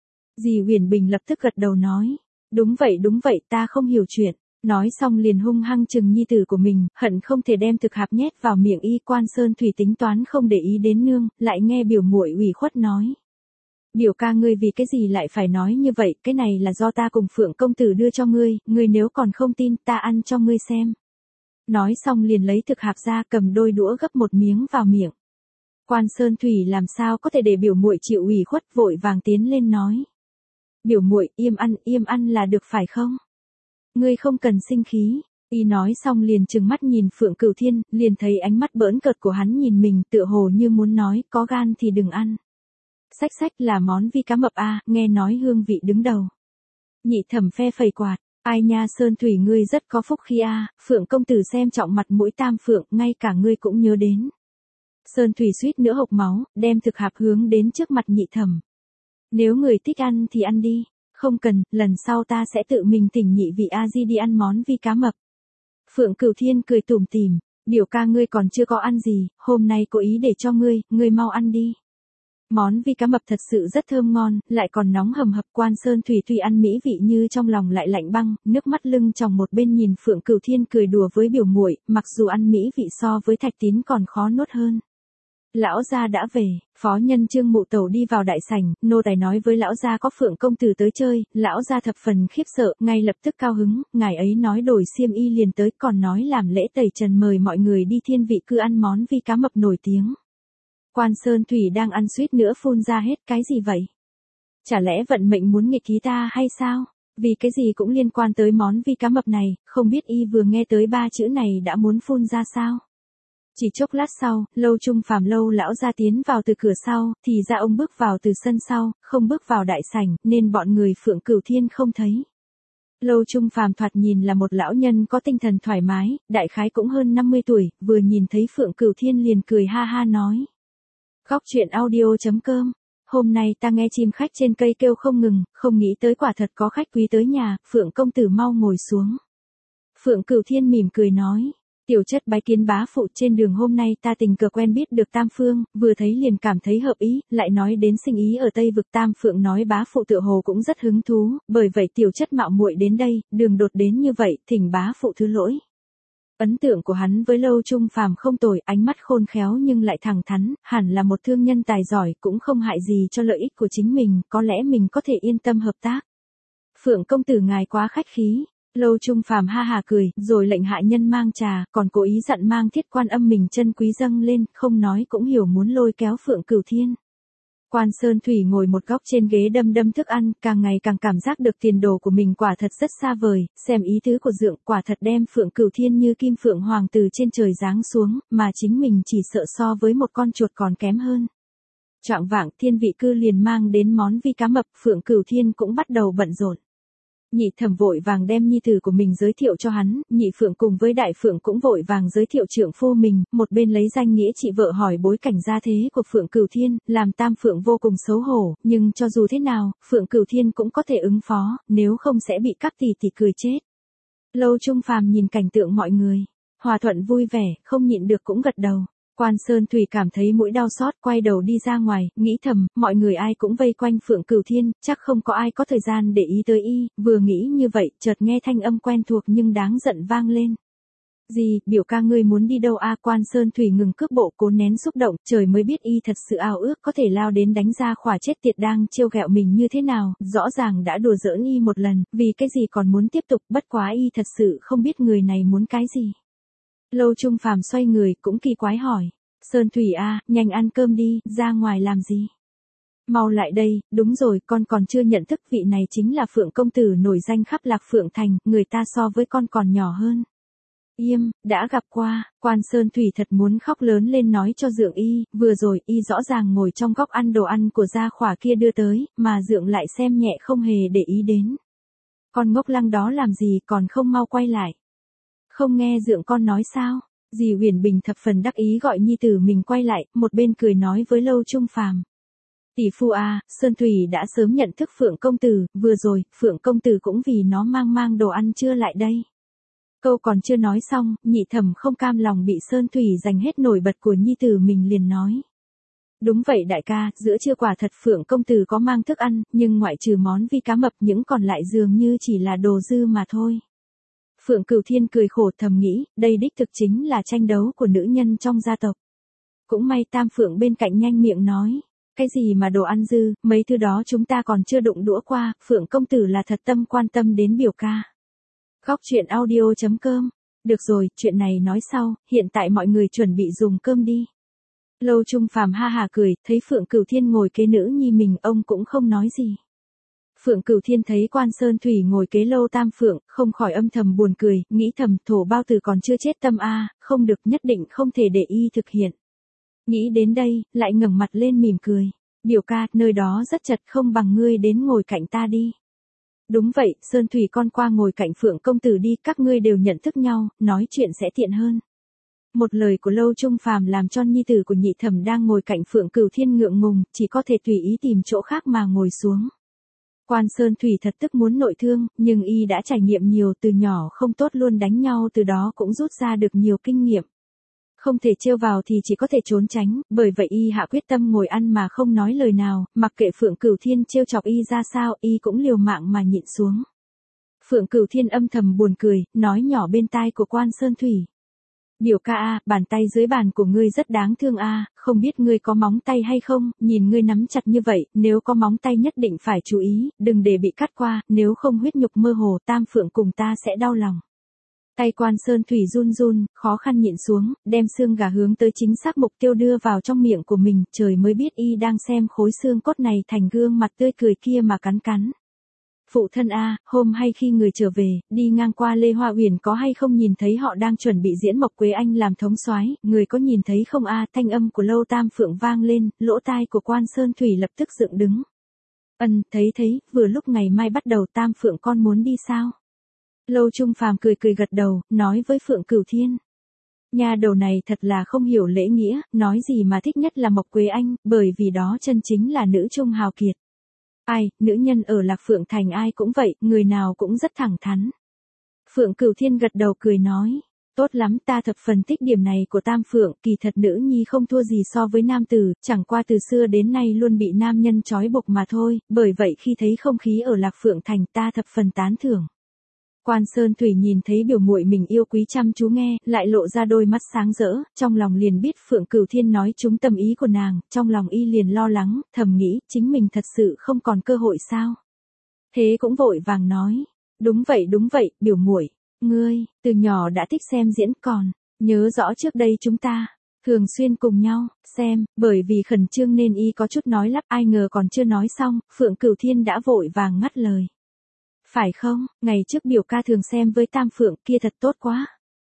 Dì Uyển Bình lập tức gật đầu nói, đúng vậy đúng vậy, ta không hiểu chuyện. Nói xong liền hung hăng chừng nhi tử của mình, hận không thể đem thực hạp nhét vào miệng y. Quan Sơn Thủy tính toán không để ý đến nương, lại nghe biểu muội ủy khuất nói. Biểu ca ngươi vì cái gì lại phải nói như vậy, cái này là do ta cùng Phượng công tử đưa cho ngươi, ngươi nếu còn không tin ta ăn cho ngươi xem. Nói xong liền lấy thực hạp ra cầm đôi đũa gấp một miếng vào miệng. Quan Sơn Thủy làm sao có thể để biểu muội chịu ủy khuất, vội vàng tiến lên nói. Biểu muội im ăn, im ăn là được phải không? Ngươi không cần sinh khí. Y nói xong liền trừng mắt nhìn Phượng Cửu Thiên, liền thấy ánh mắt bỡn cợt của hắn nhìn mình tựa hồ như muốn nói, có gan thì đừng ăn. Sách sách là món vi cá mập a, à, nghe nói hương vị đứng đầu. Nhị thẩm phe phẩy quạt, ai nha Sơn Thủy ngươi rất có phúc khi a, à, Phượng công tử xem trọng mặt mũi Tam Phượng, ngay cả ngươi cũng nhớ đến. Sơn Thủy suýt nữa hộc máu, đem thực hạp hướng đến trước mặt nhị thẩm. Nếu người thích ăn thì ăn đi, không cần, lần sau ta sẽ tự mình thỉnh nhị vị a di đi ăn món vi cá mập. Phượng Cửu Thiên cười tủm tỉm, biểu ca ngươi còn chưa có ăn gì, hôm nay cố ý để cho ngươi, ngươi mau ăn đi. Món vi cá mập thật sự rất thơm ngon, lại còn nóng hầm hập. Quan Sơn Thủy tuy ăn mỹ vị như trong lòng lại lạnh băng, nước mắt lưng tròng một bên nhìn Phượng Cửu Thiên cười đùa với biểu muội, mặc dù ăn mỹ vị so với thạch tín còn khó nuốt hơn. Lão gia đã về, phó nhân Trương Mụ Tẩu đi vào đại sảnh, nô tài nói với lão gia có Phượng công tử tới chơi, lão gia thập phần khiếp sợ, ngay lập tức cao hứng, ngài ấy nói đổi xiêm y liền tới, còn nói làm lễ tẩy trần mời mọi người đi thiên vị cư ăn món vi cá mập nổi tiếng. Quan Sơn Thủy đang ăn suýt nữa phun ra hết, cái gì vậy? Chả lẽ vận mệnh muốn nghịch ý ta hay sao? Vì cái gì cũng liên quan tới món vi cá mập này, không biết y vừa nghe tới ba chữ này đã muốn phun ra sao? Chỉ chốc lát sau, Lâu Trung Phàm Lâu lão gia tiến vào từ cửa sau, thì ra ông bước vào từ sân sau, không bước vào đại sảnh, nên bọn người Phượng Cửu Thiên không thấy. Lâu Trung Phàm thoạt nhìn là một lão nhân có tinh thần thoải mái, đại khái cũng hơn năm mươi tuổi, vừa nhìn thấy Phượng Cửu Thiên liền cười ha ha nói. Góc truyện audio chấm com hôm nay ta nghe chim khách trên cây kêu không ngừng, không nghĩ tới quả thật có khách quý tới nhà, Phượng công tử mau ngồi xuống. Phượng Cửu Thiên mỉm cười nói, tiểu chất bái kiến bá phụ, trên đường hôm nay ta tình cờ quen biết được Tam Phương, vừa thấy liền cảm thấy hợp ý, lại nói đến sinh ý ở Tây vực. Tam Phượng nói bá phụ tựa hồ cũng rất hứng thú, bởi vậy tiểu chất mạo muội đến đây, đường đột đến như vậy, thỉnh bá phụ thứ lỗi. Ấn tượng của hắn với Lâu Trung Phàm không tồi, ánh mắt khôn khéo nhưng lại thẳng thắn, hẳn là một thương nhân tài giỏi, cũng không hại gì cho lợi ích của chính mình, có lẽ mình có thể yên tâm hợp tác. Phượng công tử ngài quá khách khí. Lâu Trung Phàm ha hà cười, rồi lệnh hạ nhân mang trà, còn cố ý dặn mang Thiết Quan Âm mình chân quý dâng lên, không nói cũng hiểu muốn lôi kéo Phượng Cửu Thiên. Quan Sơn Thủy ngồi một góc trên ghế đâm đâm thức ăn, càng ngày càng cảm giác được tiền đồ của mình quả thật rất xa vời, xem ý tứ của Dượng quả thật đem Phượng Cửu Thiên như kim phượng hoàng từ trên trời giáng xuống, mà chính mình chỉ sợ so với một con chuột còn kém hơn. Trạng vạng Thiên Vị Cư liền mang đến món vi cá mập, Phượng Cửu Thiên cũng bắt đầu bận rộn. Nhị Thẩm vội vàng đem nhi tử của mình giới thiệu cho hắn, Nhị Phượng cùng với Đại Phượng cũng vội vàng giới thiệu trượng phu mình, một bên lấy danh nghĩa chị vợ hỏi bối cảnh gia thế của Phượng Cửu Thiên, làm Tam Phượng vô cùng xấu hổ, nhưng cho dù thế nào, Phượng Cửu Thiên cũng có thể ứng phó, nếu không sẽ bị các tỷ tỷ cười chết. Lâu Trung Phàm nhìn cảnh tượng mọi người, hòa thuận vui vẻ, không nhịn được cũng gật đầu. Quan Sơn Thủy cảm thấy mũi đau xót, quay đầu đi ra ngoài, nghĩ thầm, mọi người ai cũng vây quanh Phượng Cửu Thiên, chắc không có ai có thời gian để ý tới y, vừa nghĩ như vậy, chợt nghe thanh âm quen thuộc nhưng đáng giận vang lên. Gì, biểu ca ngươi muốn đi đâu a? Quan Sơn Thủy ngừng cước bộ cố nén xúc động, trời mới biết y thật sự ao ước có thể lao đến đánh ra khỏa chết tiệt đang trêu ghẹo mình như thế nào, rõ ràng đã đùa giỡn y một lần, vì cái gì còn muốn tiếp tục, bất quá y thật sự không biết người này muốn cái gì. Lâu Trung Phàm xoay người cũng kỳ quái hỏi, Sơn Thủy a, nhanh ăn cơm đi, ra ngoài làm gì? Mau lại đây, đúng rồi, con còn chưa nhận thức vị này chính là Phượng công tử nổi danh khắp Lạc Phượng thành, người ta so với con còn nhỏ hơn. Im, đã gặp qua. Quan Sơn Thủy thật muốn khóc lớn lên nói cho Dượng y, vừa rồi y rõ ràng ngồi trong góc ăn đồ ăn của gia khỏa kia đưa tới, mà Dượng lại xem nhẹ không hề để ý đến. Con ngốc lăng đó làm gì còn không mau quay lại. Không nghe Dượng con nói sao? Dì Huyền Bình thập phần đắc ý gọi nhi tử mình quay lại, một bên cười nói với Lâu Trung Phàm. Tỷ phu a, Sơn Thủy đã sớm nhận thức Phượng công tử, vừa rồi, Phượng công tử cũng vì nó mang mang đồ ăn chưa lại đây. Câu còn chưa nói xong, Nhị Thẩm không cam lòng bị Sơn Thủy giành hết nổi bật của nhi tử mình liền nói. Đúng vậy đại ca, giữa trưa quả thật Phượng công tử có mang thức ăn, nhưng ngoại trừ món vi cá mập những còn lại dường như chỉ là đồ dư mà thôi. Phượng Cửu Thiên cười khổ thầm nghĩ, đây đích thực chính là tranh đấu của nữ nhân trong gia tộc. Cũng may Tam Phượng bên cạnh nhanh miệng nói, cái gì mà đồ ăn dư, mấy thứ đó chúng ta còn chưa đụng đũa qua, Phượng công tử là thật tâm quan tâm đến biểu ca. Góc truyện audio chấm com. Được rồi, chuyện này nói sau, hiện tại mọi người chuẩn bị dùng cơm đi. Lâu Trung Phàm ha hà cười, thấy Phượng Cửu Thiên ngồi kế nữ nhi mình, ông cũng không nói gì. Phượng Cửu Thiên thấy Quan Sơn Thủy ngồi kế Lâu Tam Phượng, không khỏi âm thầm buồn cười, nghĩ thầm thổ bao tử còn chưa chết tâm a, không được, nhất định không thể để y thực hiện. Nghĩ đến đây, lại ngẩng mặt lên mỉm cười, biểu ca, nơi đó rất chật, không bằng ngươi đến ngồi cạnh ta đi. Đúng vậy, Sơn Thủy con qua ngồi cạnh Phượng công tử đi, các ngươi đều nhận thức nhau, nói chuyện sẽ tiện hơn. Một lời của Lâu Trung Phàm làm cho nhi tử của Nhị Thẩm đang ngồi cạnh Phượng Cửu Thiên ngượng ngùng, chỉ có thể tùy ý tìm chỗ khác mà ngồi xuống. Quan Sơn Thủy thật tức muốn nội thương, nhưng y đã trải nghiệm nhiều, từ nhỏ không tốt luôn đánh nhau, từ đó cũng rút ra được nhiều kinh nghiệm. Không thể trêu vào thì chỉ có thể trốn tránh, bởi vậy y hạ quyết tâm ngồi ăn mà không nói lời nào, mặc kệ Phượng Cửu Thiên trêu chọc y ra sao, y cũng liều mạng mà nhịn xuống. Phượng Cửu Thiên âm thầm buồn cười, nói nhỏ bên tai của Quan Sơn Thủy. Biểu ca a, bàn tay dưới bàn của ngươi rất đáng thương a, không biết ngươi có móng tay hay không, nhìn ngươi nắm chặt như vậy, nếu có móng tay nhất định phải chú ý, đừng để bị cắt qua, nếu không huyết nhục mơ hồ, Tam Phượng cùng ta sẽ đau lòng. Tay Quan Sơn Thủy run run, khó khăn nhịn xuống, đem xương gà hướng tới chính xác mục tiêu đưa vào trong miệng của mình, trời mới biết y đang xem khối xương cốt này thành gương mặt tươi cười kia mà cắn cắn. Phụ thân a, hôm hay khi người trở về, đi ngang qua Lê Hoa Uyển có hay không nhìn thấy họ đang chuẩn bị diễn Mộc Quế Anh làm thống soái, người có nhìn thấy không a? Thanh âm của Lâu Tam Phượng vang lên, lỗ tai của Quan Sơn Thủy lập tức dựng đứng. Ân, thấy thấy, vừa lúc ngày mai bắt đầu Tam Phượng con muốn đi sao? Lâu Trung Phàm cười cười gật đầu, nói với Phượng Cửu Thiên. Nha đầu này thật là không hiểu lễ nghĩa, nói gì mà thích nhất là Mộc Quế Anh, bởi vì đó chân chính là nữ trung hào kiệt. Ai, nữ nhân ở Lạc Phượng Thành ai cũng vậy, người nào cũng rất thẳng thắn. Phượng Cửu Thiên gật đầu cười nói, tốt lắm, ta thập phần thích điểm này của Tam Phượng, kỳ thật nữ nhi không thua gì so với nam tử, chẳng qua từ xưa đến nay luôn bị nam nhân trói buộc mà thôi, bởi vậy khi thấy không khí ở Lạc Phượng Thành ta thập phần tán thưởng. Quan Sơn Thủy nhìn thấy biểu muội mình yêu quý chăm chú nghe, lại lộ ra đôi mắt sáng rỡ, trong lòng liền biết Phượng Cửu Thiên nói trúng tâm ý của nàng, trong lòng y liền lo lắng, thầm nghĩ, chính mình thật sự không còn cơ hội sao? Thế cũng vội vàng nói, đúng vậy đúng vậy, biểu muội, ngươi, từ nhỏ đã thích xem diễn còn, nhớ rõ trước đây chúng ta, thường xuyên cùng nhau, xem, bởi vì khẩn trương nên y có chút nói lắp, ai ngờ còn chưa nói xong, Phượng Cửu Thiên đã vội vàng ngắt lời. Phải không, ngày trước biểu ca thường xem với Tam Phượng kia thật tốt quá.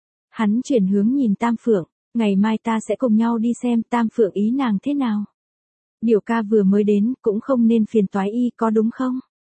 Hắn chuyển hướng nhìn Tam Phượng, ngày mai ta sẽ cùng nhau đi xem Tam Phượng ý nàng thế nào. Biểu ca vừa mới đến, cũng không nên phiền toái y có đúng không?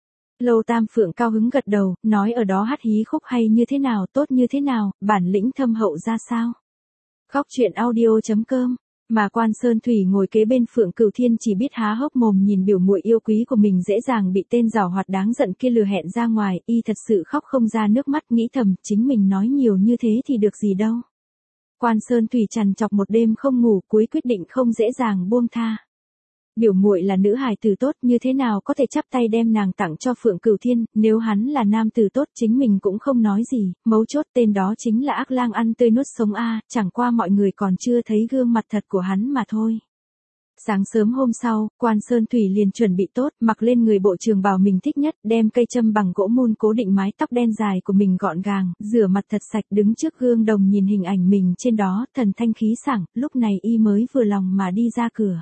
Lâu Tam Phượng cao hứng gật đầu, nói ở đó hát hí khúc hay như thế nào, tốt như thế nào, bản lĩnh thâm hậu ra sao. Góc truyện audio chấm com. Mà Quan Sơn Thủy ngồi kế bên Phượng Cửu Thiên chỉ biết há hốc mồm nhìn biểu muội yêu quý của mình dễ dàng bị tên giảo hoạt đáng giận kia lừa hẹn ra ngoài, y thật sự khóc không ra nước mắt, nghĩ thầm, chính mình nói nhiều như thế thì được gì đâu. Quan Sơn Thủy trằn trọc một đêm không ngủ, cuối quyết định không dễ dàng buông tha. Biểu muội là nữ hài tử tốt, như thế nào có thể chắp tay đem nàng tặng cho Phượng Cửu Thiên, nếu hắn là nam tử tốt chính mình cũng không nói gì, mấu chốt tên đó chính là ác lang ăn tươi nuốt sống a, chẳng qua mọi người còn chưa thấy gương mặt thật của hắn mà thôi. Sáng sớm hôm sau, Quan Sơn Thủy liền chuẩn bị tốt, mặc lên người bộ trường bào mình thích nhất, đem cây châm bằng gỗ mun cố định mái tóc đen dài của mình gọn gàng, rửa mặt thật sạch, đứng trước gương đồng nhìn hình ảnh mình trên đó, thần thanh khí sảng, lúc này y mới vừa lòng mà đi ra cửa.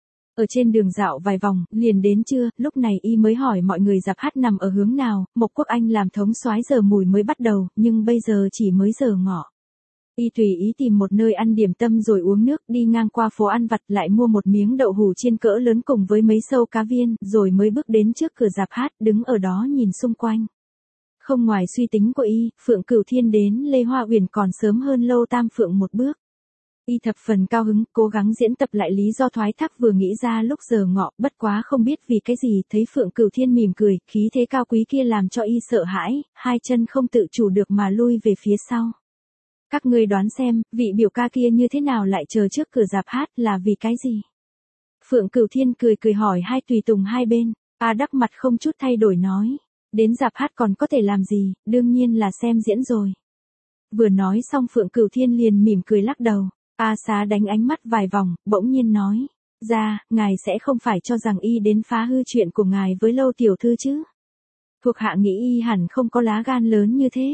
Ở trên đường dạo vài vòng, liền đến trưa, lúc này y mới hỏi mọi người dạp hát nằm ở hướng nào, Mộc Quốc Anh làm thống soái giờ mùi mới bắt đầu, nhưng bây giờ chỉ mới giờ ngọ. Y tùy ý tìm một nơi ăn điểm tâm rồi uống nước, đi ngang qua phố ăn vặt lại mua một miếng đậu hủ chiên cỡ lớn cùng với mấy sâu cá viên, rồi mới bước đến trước cửa dạp hát, đứng ở đó nhìn xung quanh. Không ngoài suy tính của y, Phượng Cửu Thiên đến Lê Hoa Uyển còn sớm hơn Lâu Tam Phượng một bước. Y thập phần cao hứng, cố gắng diễn tập lại lý do thoái thác vừa nghĩ ra lúc giờ ngọ, bất quá không biết vì cái gì, thấy Phượng Cửu Thiên mỉm cười, khí thế cao quý kia làm cho y sợ hãi, hai chân không tự chủ được mà lui về phía sau. Các ngươi đoán xem, vị biểu ca kia như thế nào lại chờ trước cửa dạp hát, là vì cái gì? Phượng Cửu Thiên cười cười hỏi hai tùy tùng hai bên, A Đắc mặt không chút thay đổi nói, đến dạp hát còn có thể làm gì, đương nhiên là xem diễn rồi. Vừa nói xong Phượng Cửu Thiên liền mỉm cười lắc đầu. A Xá đánh ánh mắt vài vòng, bỗng nhiên nói, ra, ngài sẽ không phải cho rằng y đến phá hư chuyện của ngài với Lâu tiểu thư chứ? Thuộc hạ nghĩ y hẳn không có lá gan lớn như thế.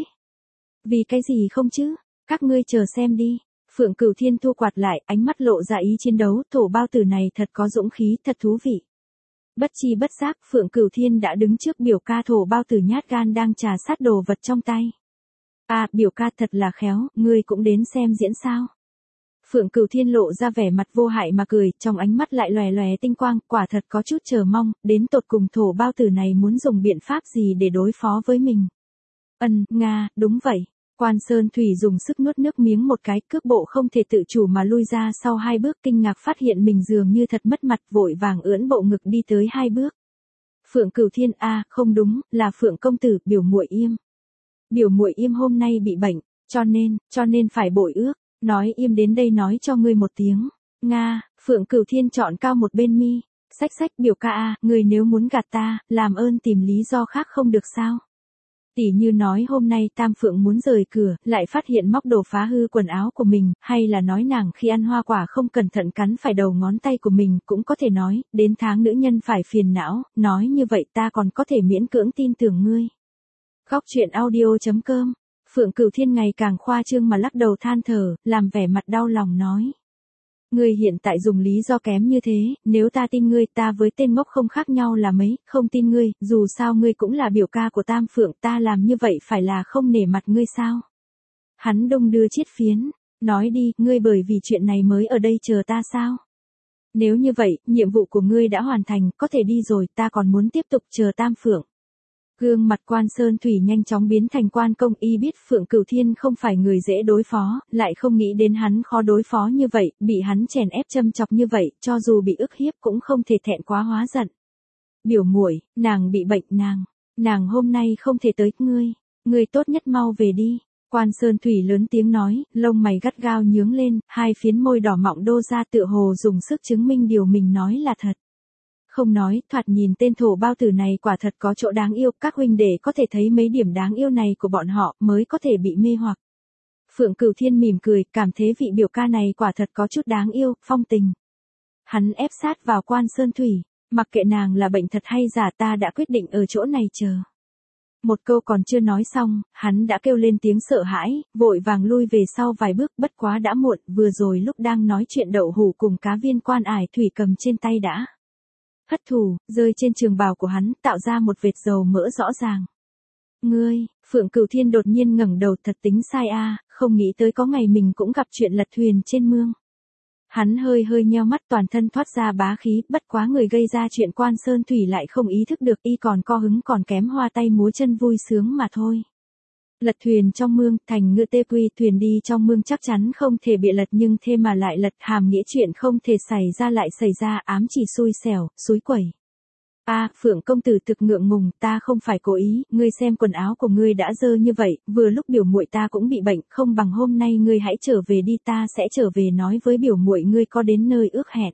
Vì cái gì không chứ? Các ngươi chờ xem đi. Phượng Cửu Thiên thu quạt lại, ánh mắt lộ ra ý chiến đấu, thổ bao tử này thật có dũng khí, thật thú vị. Bất chi bất giác, Phượng Cửu Thiên đã đứng trước biểu ca thổ bao tử nhát gan đang trà sát đồ vật trong tay. À, biểu ca thật là khéo, ngươi cũng đến xem diễn sao? Phượng Cửu Thiên lộ ra vẻ mặt vô hại mà cười, trong ánh mắt lại lòe lòe tinh quang, quả thật có chút chờ mong, đến tột cùng thổ bao tử này muốn dùng biện pháp gì để đối phó với mình. Ân, Nga, đúng vậy. Quan Sơn Thủy dùng sức nuốt nước miếng một cái, cước bộ không thể tự chủ mà lui ra sau hai bước, kinh ngạc phát hiện mình dường như thật mất mặt, vội vàng ưỡn bộ ngực đi tới hai bước. Phượng Cửu Thiên a, không đúng, là Phượng công tử, biểu muội Yêm. Biểu muội Yêm hôm nay bị bệnh, cho nên, cho nên phải bội ước. Nói Yêm đến đây nói cho ngươi một tiếng. Nga, Phượng Cửu Thiên chọn cao một bên mi. Sách sách biểu ca a, ngươi nếu muốn gạt ta, làm ơn tìm lý do khác không được sao? Tỷ như nói hôm nay Tam Phượng muốn rời cửa, lại phát hiện móc đồ phá hư quần áo của mình, hay là nói nàng khi ăn hoa quả không cẩn thận cắn phải đầu ngón tay của mình, cũng có thể nói, đến tháng nữ nhân phải phiền não, nói như vậy ta còn có thể miễn cưỡng tin tưởng ngươi. Góc truyện audio chấm com. Phượng Cửu Thiên ngày càng khoa trương mà lắc đầu than thở, làm vẻ mặt đau lòng nói. Ngươi hiện tại dùng lý do kém như thế, nếu ta tin ngươi ta với tên ngốc không khác nhau là mấy, không tin ngươi, dù sao ngươi cũng là biểu ca của Tam Phượng, ta làm như vậy phải là không nể mặt ngươi sao? Hắn đung đưa chiết phiến, nói đi, ngươi bởi vì chuyện này mới ở đây chờ ta sao? Nếu như vậy, nhiệm vụ của ngươi đã hoàn thành, có thể đi rồi, ta còn muốn tiếp tục chờ Tam Phượng. Gương mặt Quan Sơn Thủy nhanh chóng biến thành Quan Công, y biết Phượng Cửu Thiên không phải người dễ đối phó, lại không nghĩ đến hắn khó đối phó như vậy, bị hắn chèn ép châm chọc như vậy, cho dù bị ức hiếp cũng không thể thẹn quá hóa giận. Biểu muội, nàng bị bệnh, nàng, nàng hôm nay không thể tới, ngươi, ngươi tốt nhất mau về đi. Quan Sơn Thủy lớn tiếng nói, lông mày gắt gao nhướng lên, hai phiến môi đỏ mọng đô ra tựa hồ dùng sức chứng minh điều mình nói là thật. Không nói, thoạt nhìn tên thổ bao tử này quả thật có chỗ đáng yêu, các huynh đệ có thể thấy mấy điểm đáng yêu này của bọn họ mới có thể bị mê hoặc. Phượng Cửu Thiên mỉm cười, cảm thấy vị biểu ca này quả thật có chút đáng yêu, phong tình. Hắn ép sát vào Quan Sơn Thủy, mặc kệ nàng là bệnh thật hay giả, ta đã quyết định ở chỗ này chờ. Một câu còn chưa nói xong, hắn đã kêu lên tiếng sợ hãi, vội vàng lui về sau vài bước, bất quá đã muộn, vừa rồi lúc đang nói chuyện đậu hũ cùng cá viên Quan Ải Thủy cầm trên tay đã hất thủ, rơi trên trường bào của hắn, tạo ra một vệt dầu mỡ rõ ràng. Ngươi, Phượng Cửu Thiên đột nhiên ngẩng đầu, thật tính sai a, không nghĩ tới có ngày mình cũng gặp chuyện lật thuyền trên mương. Hắn hơi hơi nheo mắt, toàn thân thoát ra bá khí, bất quá người gây ra chuyện Quan Sơn Thủy lại không ý thức được, y còn co hứng còn kém hoa tay múa chân vui sướng mà thôi. Lật thuyền trong mương, thành ngữ tê quy, thuyền đi trong mương chắc chắn không thể bị lật, nhưng thêm mà lại lật, hàm nghĩa chuyện không thể xảy ra lại xảy ra, ám chỉ xui xẻo, xúi quẩy. A, Phượng công tử thực ngượng ngùng, ta không phải cố ý, ngươi xem quần áo của ngươi đã dơ như vậy, vừa lúc biểu muội ta cũng bị bệnh, không bằng hôm nay ngươi hãy trở về đi, ta sẽ trở về nói với biểu muội ngươi có đến nơi ước hẹn.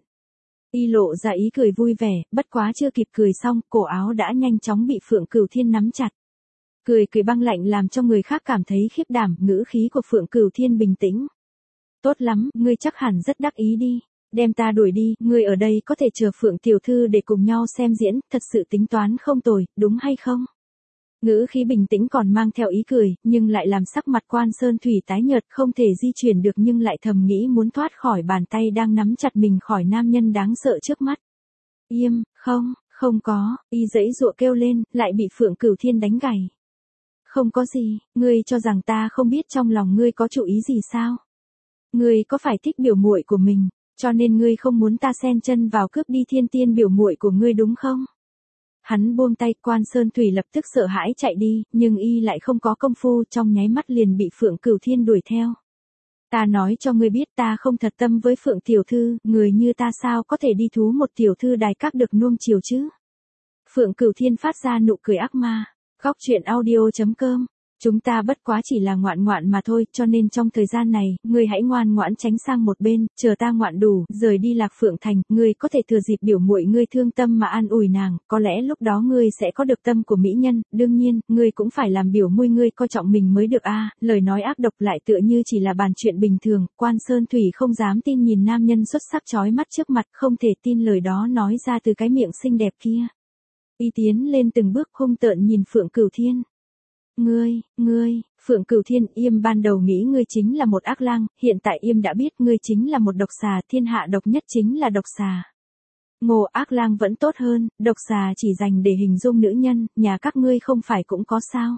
Y lộ ra ý cười vui vẻ, bất quá chưa kịp cười xong, cổ áo đã nhanh chóng bị Phượng Cửu Thiên nắm chặt. Cười cười băng lạnh làm cho người khác cảm thấy khiếp đảm, ngữ khí của Phượng Cửu Thiên bình tĩnh. Tốt lắm, ngươi chắc hẳn rất đắc ý đi. Đem ta đuổi đi, ngươi ở đây có thể chờ Phượng tiểu thư để cùng nhau xem diễn, thật sự tính toán không tồi, đúng hay không? Ngữ khí bình tĩnh còn mang theo ý cười, nhưng lại làm sắc mặt Quan Sơn Thủy tái nhợt, không thể di chuyển được, nhưng lại thầm nghĩ muốn thoát khỏi bàn tay đang nắm chặt mình khỏi nam nhân đáng sợ trước mắt. Im, không, không có, y giãy giụa kêu lên, lại bị Phượng Cửu Thiên đánh gãy. Không có gì, ngươi cho rằng ta không biết trong lòng ngươi có chủ ý gì sao? Ngươi có phải thích biểu muội của mình, cho nên ngươi không muốn ta xen chân vào cướp đi thiên tiên biểu muội của ngươi đúng không? Hắn buông tay, Quan Sơn Thủy lập tức sợ hãi chạy đi, nhưng y lại không có công phu, trong nháy mắt liền bị Phượng Cửu Thiên đuổi theo. Ta nói cho ngươi biết, ta không thật tâm với Phượng tiểu thư, người như ta sao có thể đi thú một tiểu thư đài các được nuông chiều chứ? Phượng Cửu Thiên phát ra nụ cười ác ma. Góc truyện audio chấm com. Chúng ta bất quá chỉ là ngoạn ngoạn mà thôi, cho nên trong thời gian này, ngươi hãy ngoan ngoãn tránh sang một bên, chờ ta ngoạn đủ, rời đi Lạc Phượng Thành, ngươi có thể thừa dịp biểu muội ngươi thương tâm mà an ủi nàng, có lẽ lúc đó ngươi sẽ có được tâm của mỹ nhân, đương nhiên, ngươi cũng phải làm biểu môi ngươi coi trọng mình mới được a. À, lời nói ác độc lại tựa như chỉ là bàn chuyện bình thường, Quan Sơn Thủy không dám tin nhìn nam nhân xuất sắc chói mắt trước mặt, không thể tin lời đó nói ra từ cái miệng xinh đẹp kia. Y tiến lên từng bước hung tợn nhìn Phượng Cửu Thiên. Ngươi, ngươi, Phượng Cửu Thiên, Yêm ban đầu nghĩ ngươi chính là một ác lang, hiện tại Yêm đã biết ngươi chính là một độc xà, thiên hạ độc nhất chính là độc xà. Ngô, ác lang vẫn tốt hơn, độc xà chỉ dành để hình dung nữ nhân, nhà các ngươi không phải cũng có sao?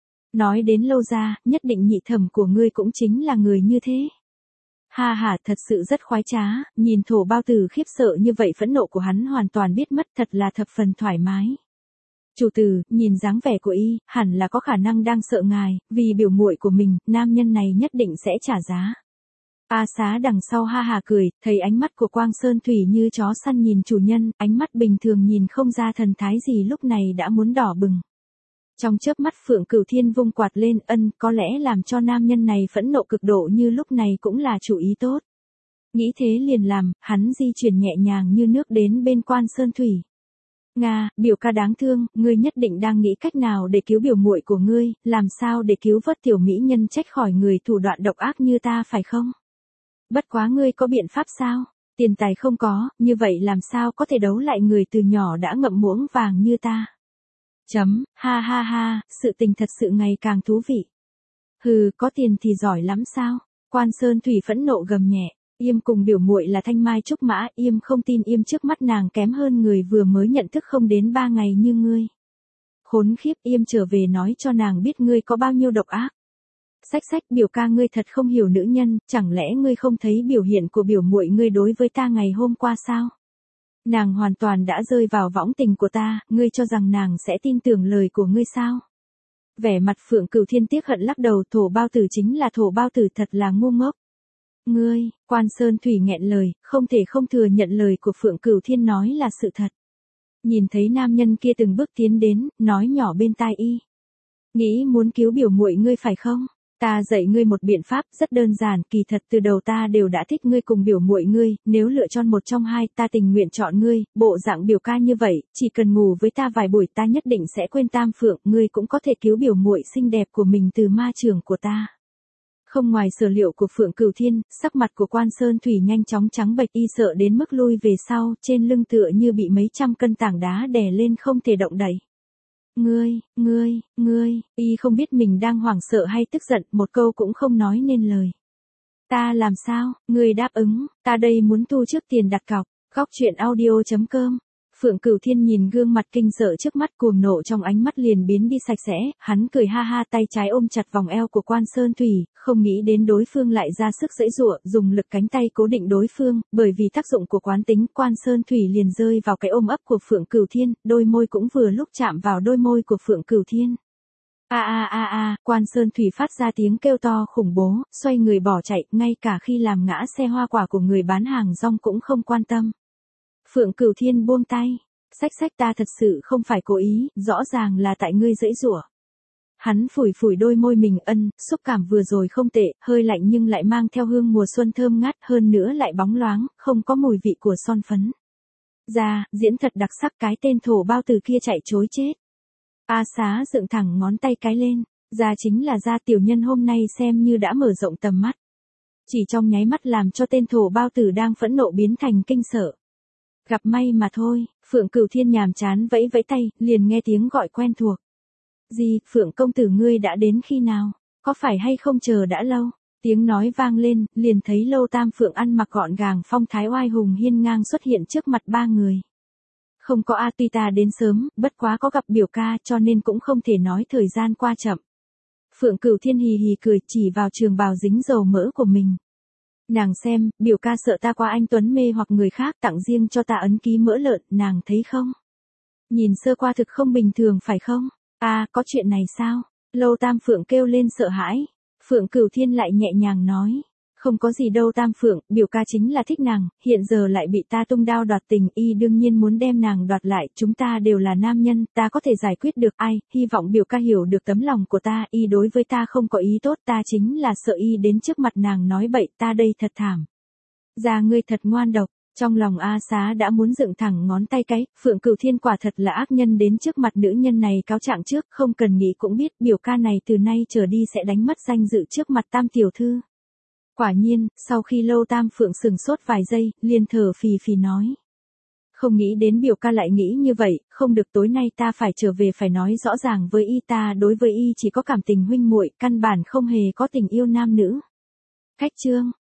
Nói đến lâu ra, nhất định nhị thẩm của ngươi cũng chính là người như thế. Ha ha, thật sự rất khoái trá, nhìn thổ bao tử khiếp sợ như vậy, phẫn nộ của hắn hoàn toàn biết mất, thật là thập phần thoải mái. Chủ tử, nhìn dáng vẻ của y, hẳn là có khả năng đang sợ ngài, vì biểu muội của mình, nam nhân này nhất định sẽ trả giá. A Xá đằng sau ha hà cười, thấy ánh mắt của Quang Sơn Thủy như chó săn nhìn chủ nhân, ánh mắt bình thường nhìn không ra thần thái gì, lúc này đã muốn đỏ bừng. Trong chớp mắt Phượng Cửu Thiên vung quạt lên, ân, có lẽ làm cho nam nhân này phẫn nộ cực độ như lúc này cũng là chủ ý tốt. Nghĩ thế liền làm, hắn di chuyển nhẹ nhàng như nước đến bên Quan Sơn Thủy. Nga, biểu ca đáng thương, ngươi nhất định đang nghĩ cách nào để cứu biểu muội của ngươi, làm sao để cứu vớt tiểu mỹ nhân trách khỏi người thủ đoạn độc ác như ta phải không? Bất quá ngươi có biện pháp sao? Tiền tài không có, như vậy làm sao có thể đấu lại người từ nhỏ đã ngậm muỗng vàng như ta? Chấm, ha ha ha, sự tình thật sự ngày càng thú vị. Hừ, có tiền thì giỏi lắm sao? Quan Sơn Thủy phẫn nộ gầm nhẹ. Yêm cùng biểu muội là thanh mai trúc mã, Yêm không tin Yêm trước mắt nàng kém hơn người vừa mới nhận thức không đến ba ngày như ngươi. Khốn khiếp, Yêm trở về nói cho nàng biết ngươi có bao nhiêu độc ác. Sách sách, biểu ca ngươi thật không hiểu nữ nhân, chẳng lẽ ngươi không thấy biểu hiện của biểu muội ngươi đối với ta ngày hôm qua sao? Nàng hoàn toàn đã rơi vào võng tình của ta, ngươi cho rằng nàng sẽ tin tưởng lời của ngươi sao? Vẻ mặt Phượng Cửu Thiên tiếc hận lắc đầu, Thổ Bao Tử chính là Thổ Bao Tử, thật là ngu ngốc. Ngươi, Quan Sơn Thủy nghẹn lời, không thể không thừa nhận lời của Phượng Cửu Thiên nói là sự thật. Nhìn thấy nam nhân kia từng bước tiến đến, nói nhỏ bên tai y. Nghĩ muốn cứu biểu muội ngươi phải không? Ta dạy ngươi một biện pháp rất đơn giản, kỳ thật từ đầu ta đều đã thích ngươi cùng biểu muội ngươi, nếu lựa chọn một trong hai, ta tình nguyện chọn ngươi, bộ dạng biểu ca như vậy, chỉ cần ngủ với ta vài buổi ta nhất định sẽ quên Tam Phượng, ngươi cũng có thể cứu biểu muội xinh đẹp của mình từ ma trường của ta. Không ngoài sở liệu của Phượng Cửu Thiên, sắc mặt của Quan Sơn Thủy nhanh chóng trắng bệch, y sợ đến mức lui về sau, trên lưng tựa như bị mấy trăm cân tảng đá đè lên không thể động đậy. Ngươi, ngươi, ngươi, y không biết mình đang hoảng sợ hay tức giận, một câu cũng không nói nên lời. Ta làm sao, ngươi đáp ứng, ta đây muốn thu trước tiền đặt cọc, góc chuyện audio chấm com. Phượng Cửu Thiên nhìn gương mặt kinh sợ trước mắt, cuồng nộ trong ánh mắt liền biến đi sạch sẽ, hắn cười ha ha, tay trái ôm chặt vòng eo của Quan Sơn Thủy, không nghĩ đến đối phương lại ra sức giãy giụa, dùng lực cánh tay cố định đối phương, bởi vì tác dụng của quán tính, Quan Sơn Thủy liền rơi vào cái ôm ấp của Phượng Cửu Thiên, đôi môi cũng vừa lúc chạm vào đôi môi của Phượng Cửu Thiên. A a a a, Quan Sơn Thủy phát ra tiếng kêu to khủng bố, xoay người bỏ chạy, ngay cả khi làm ngã xe hoa quả của người bán hàng rong cũng không quan tâm. Phượng Cửu Thiên buông tay, xách xách, ta thật sự không phải cố ý, rõ ràng là tại ngươi giãy giụa. Hắn phủi phủi đôi môi mình, ân, xúc cảm vừa rồi không tệ, hơi lạnh nhưng lại mang theo hương mùa xuân thơm ngát, hơn nữa lại bóng loáng, không có mùi vị của son phấn. Ra, diễn thật đặc sắc, cái tên Thổ Bao Tử kia chạy trối chết. A Xá dựng thẳng ngón tay cái lên, ra chính là ra, tiểu nhân hôm nay xem như đã mở rộng tầm mắt. Chỉ trong nháy mắt làm cho tên Thổ Bao Tử đang phẫn nộ biến thành kinh sợ. Gặp may mà thôi, Phượng Cửu Thiên nhàm chán vẫy vẫy tay, liền nghe tiếng gọi quen thuộc. Gì, Phượng công tử ngươi đã đến khi nào? Có phải hay không chờ đã lâu? Tiếng nói vang lên, liền thấy Lâu Tam Phượng ăn mặc gọn gàng phong thái oai hùng hiên ngang xuất hiện trước mặt ba người. Không có a, tuy ta đến sớm, bất quá có gặp biểu ca cho nên cũng không thể nói thời gian qua chậm. Phượng Cửu Thiên hì hì cười, chỉ vào trường bào dính dầu mỡ của mình. Nàng xem, biểu ca sợ ta qua anh tuấn mê hoặc người khác, tặng riêng cho ta ấn ký mỡ lợn, nàng thấy không? Nhìn sơ qua thực không bình thường phải không? À, có chuyện này sao? Lâu Tam Phượng kêu lên sợ hãi. Phượng Cửu Thiên lại nhẹ nhàng nói. Không có gì đâu Tam Phượng, biểu ca chính là thích nàng, hiện giờ lại bị ta tung đao đoạt tình, y đương nhiên muốn đem nàng đoạt lại, chúng ta đều là nam nhân, ta có thể giải quyết được ai, hy vọng biểu ca hiểu được tấm lòng của ta, y đối với ta không có ý tốt, ta chính là sợ y đến trước mặt nàng nói bậy, ta đây thật thảm. Ra ngươi thật ngoan độc, trong lòng A Xá đã muốn dựng thẳng ngón tay cái, Phượng Cửu Thiên quả thật là ác nhân đến trước mặt nữ nhân này cáo trạng trước, không cần nghĩ cũng biết biểu ca này từ nay trở đi sẽ đánh mất danh dự trước mặt Tam tiểu thư. Quả nhiên, sau khi Lâu Tam Phượng sừng sốt vài giây, liền thở phì phì nói. Không nghĩ đến biểu ca lại nghĩ như vậy, không được, tối nay ta phải trở về phải nói rõ ràng với y, ta đối với y chỉ có cảm tình huynh muội, căn bản không hề có tình yêu nam nữ. Cách chương.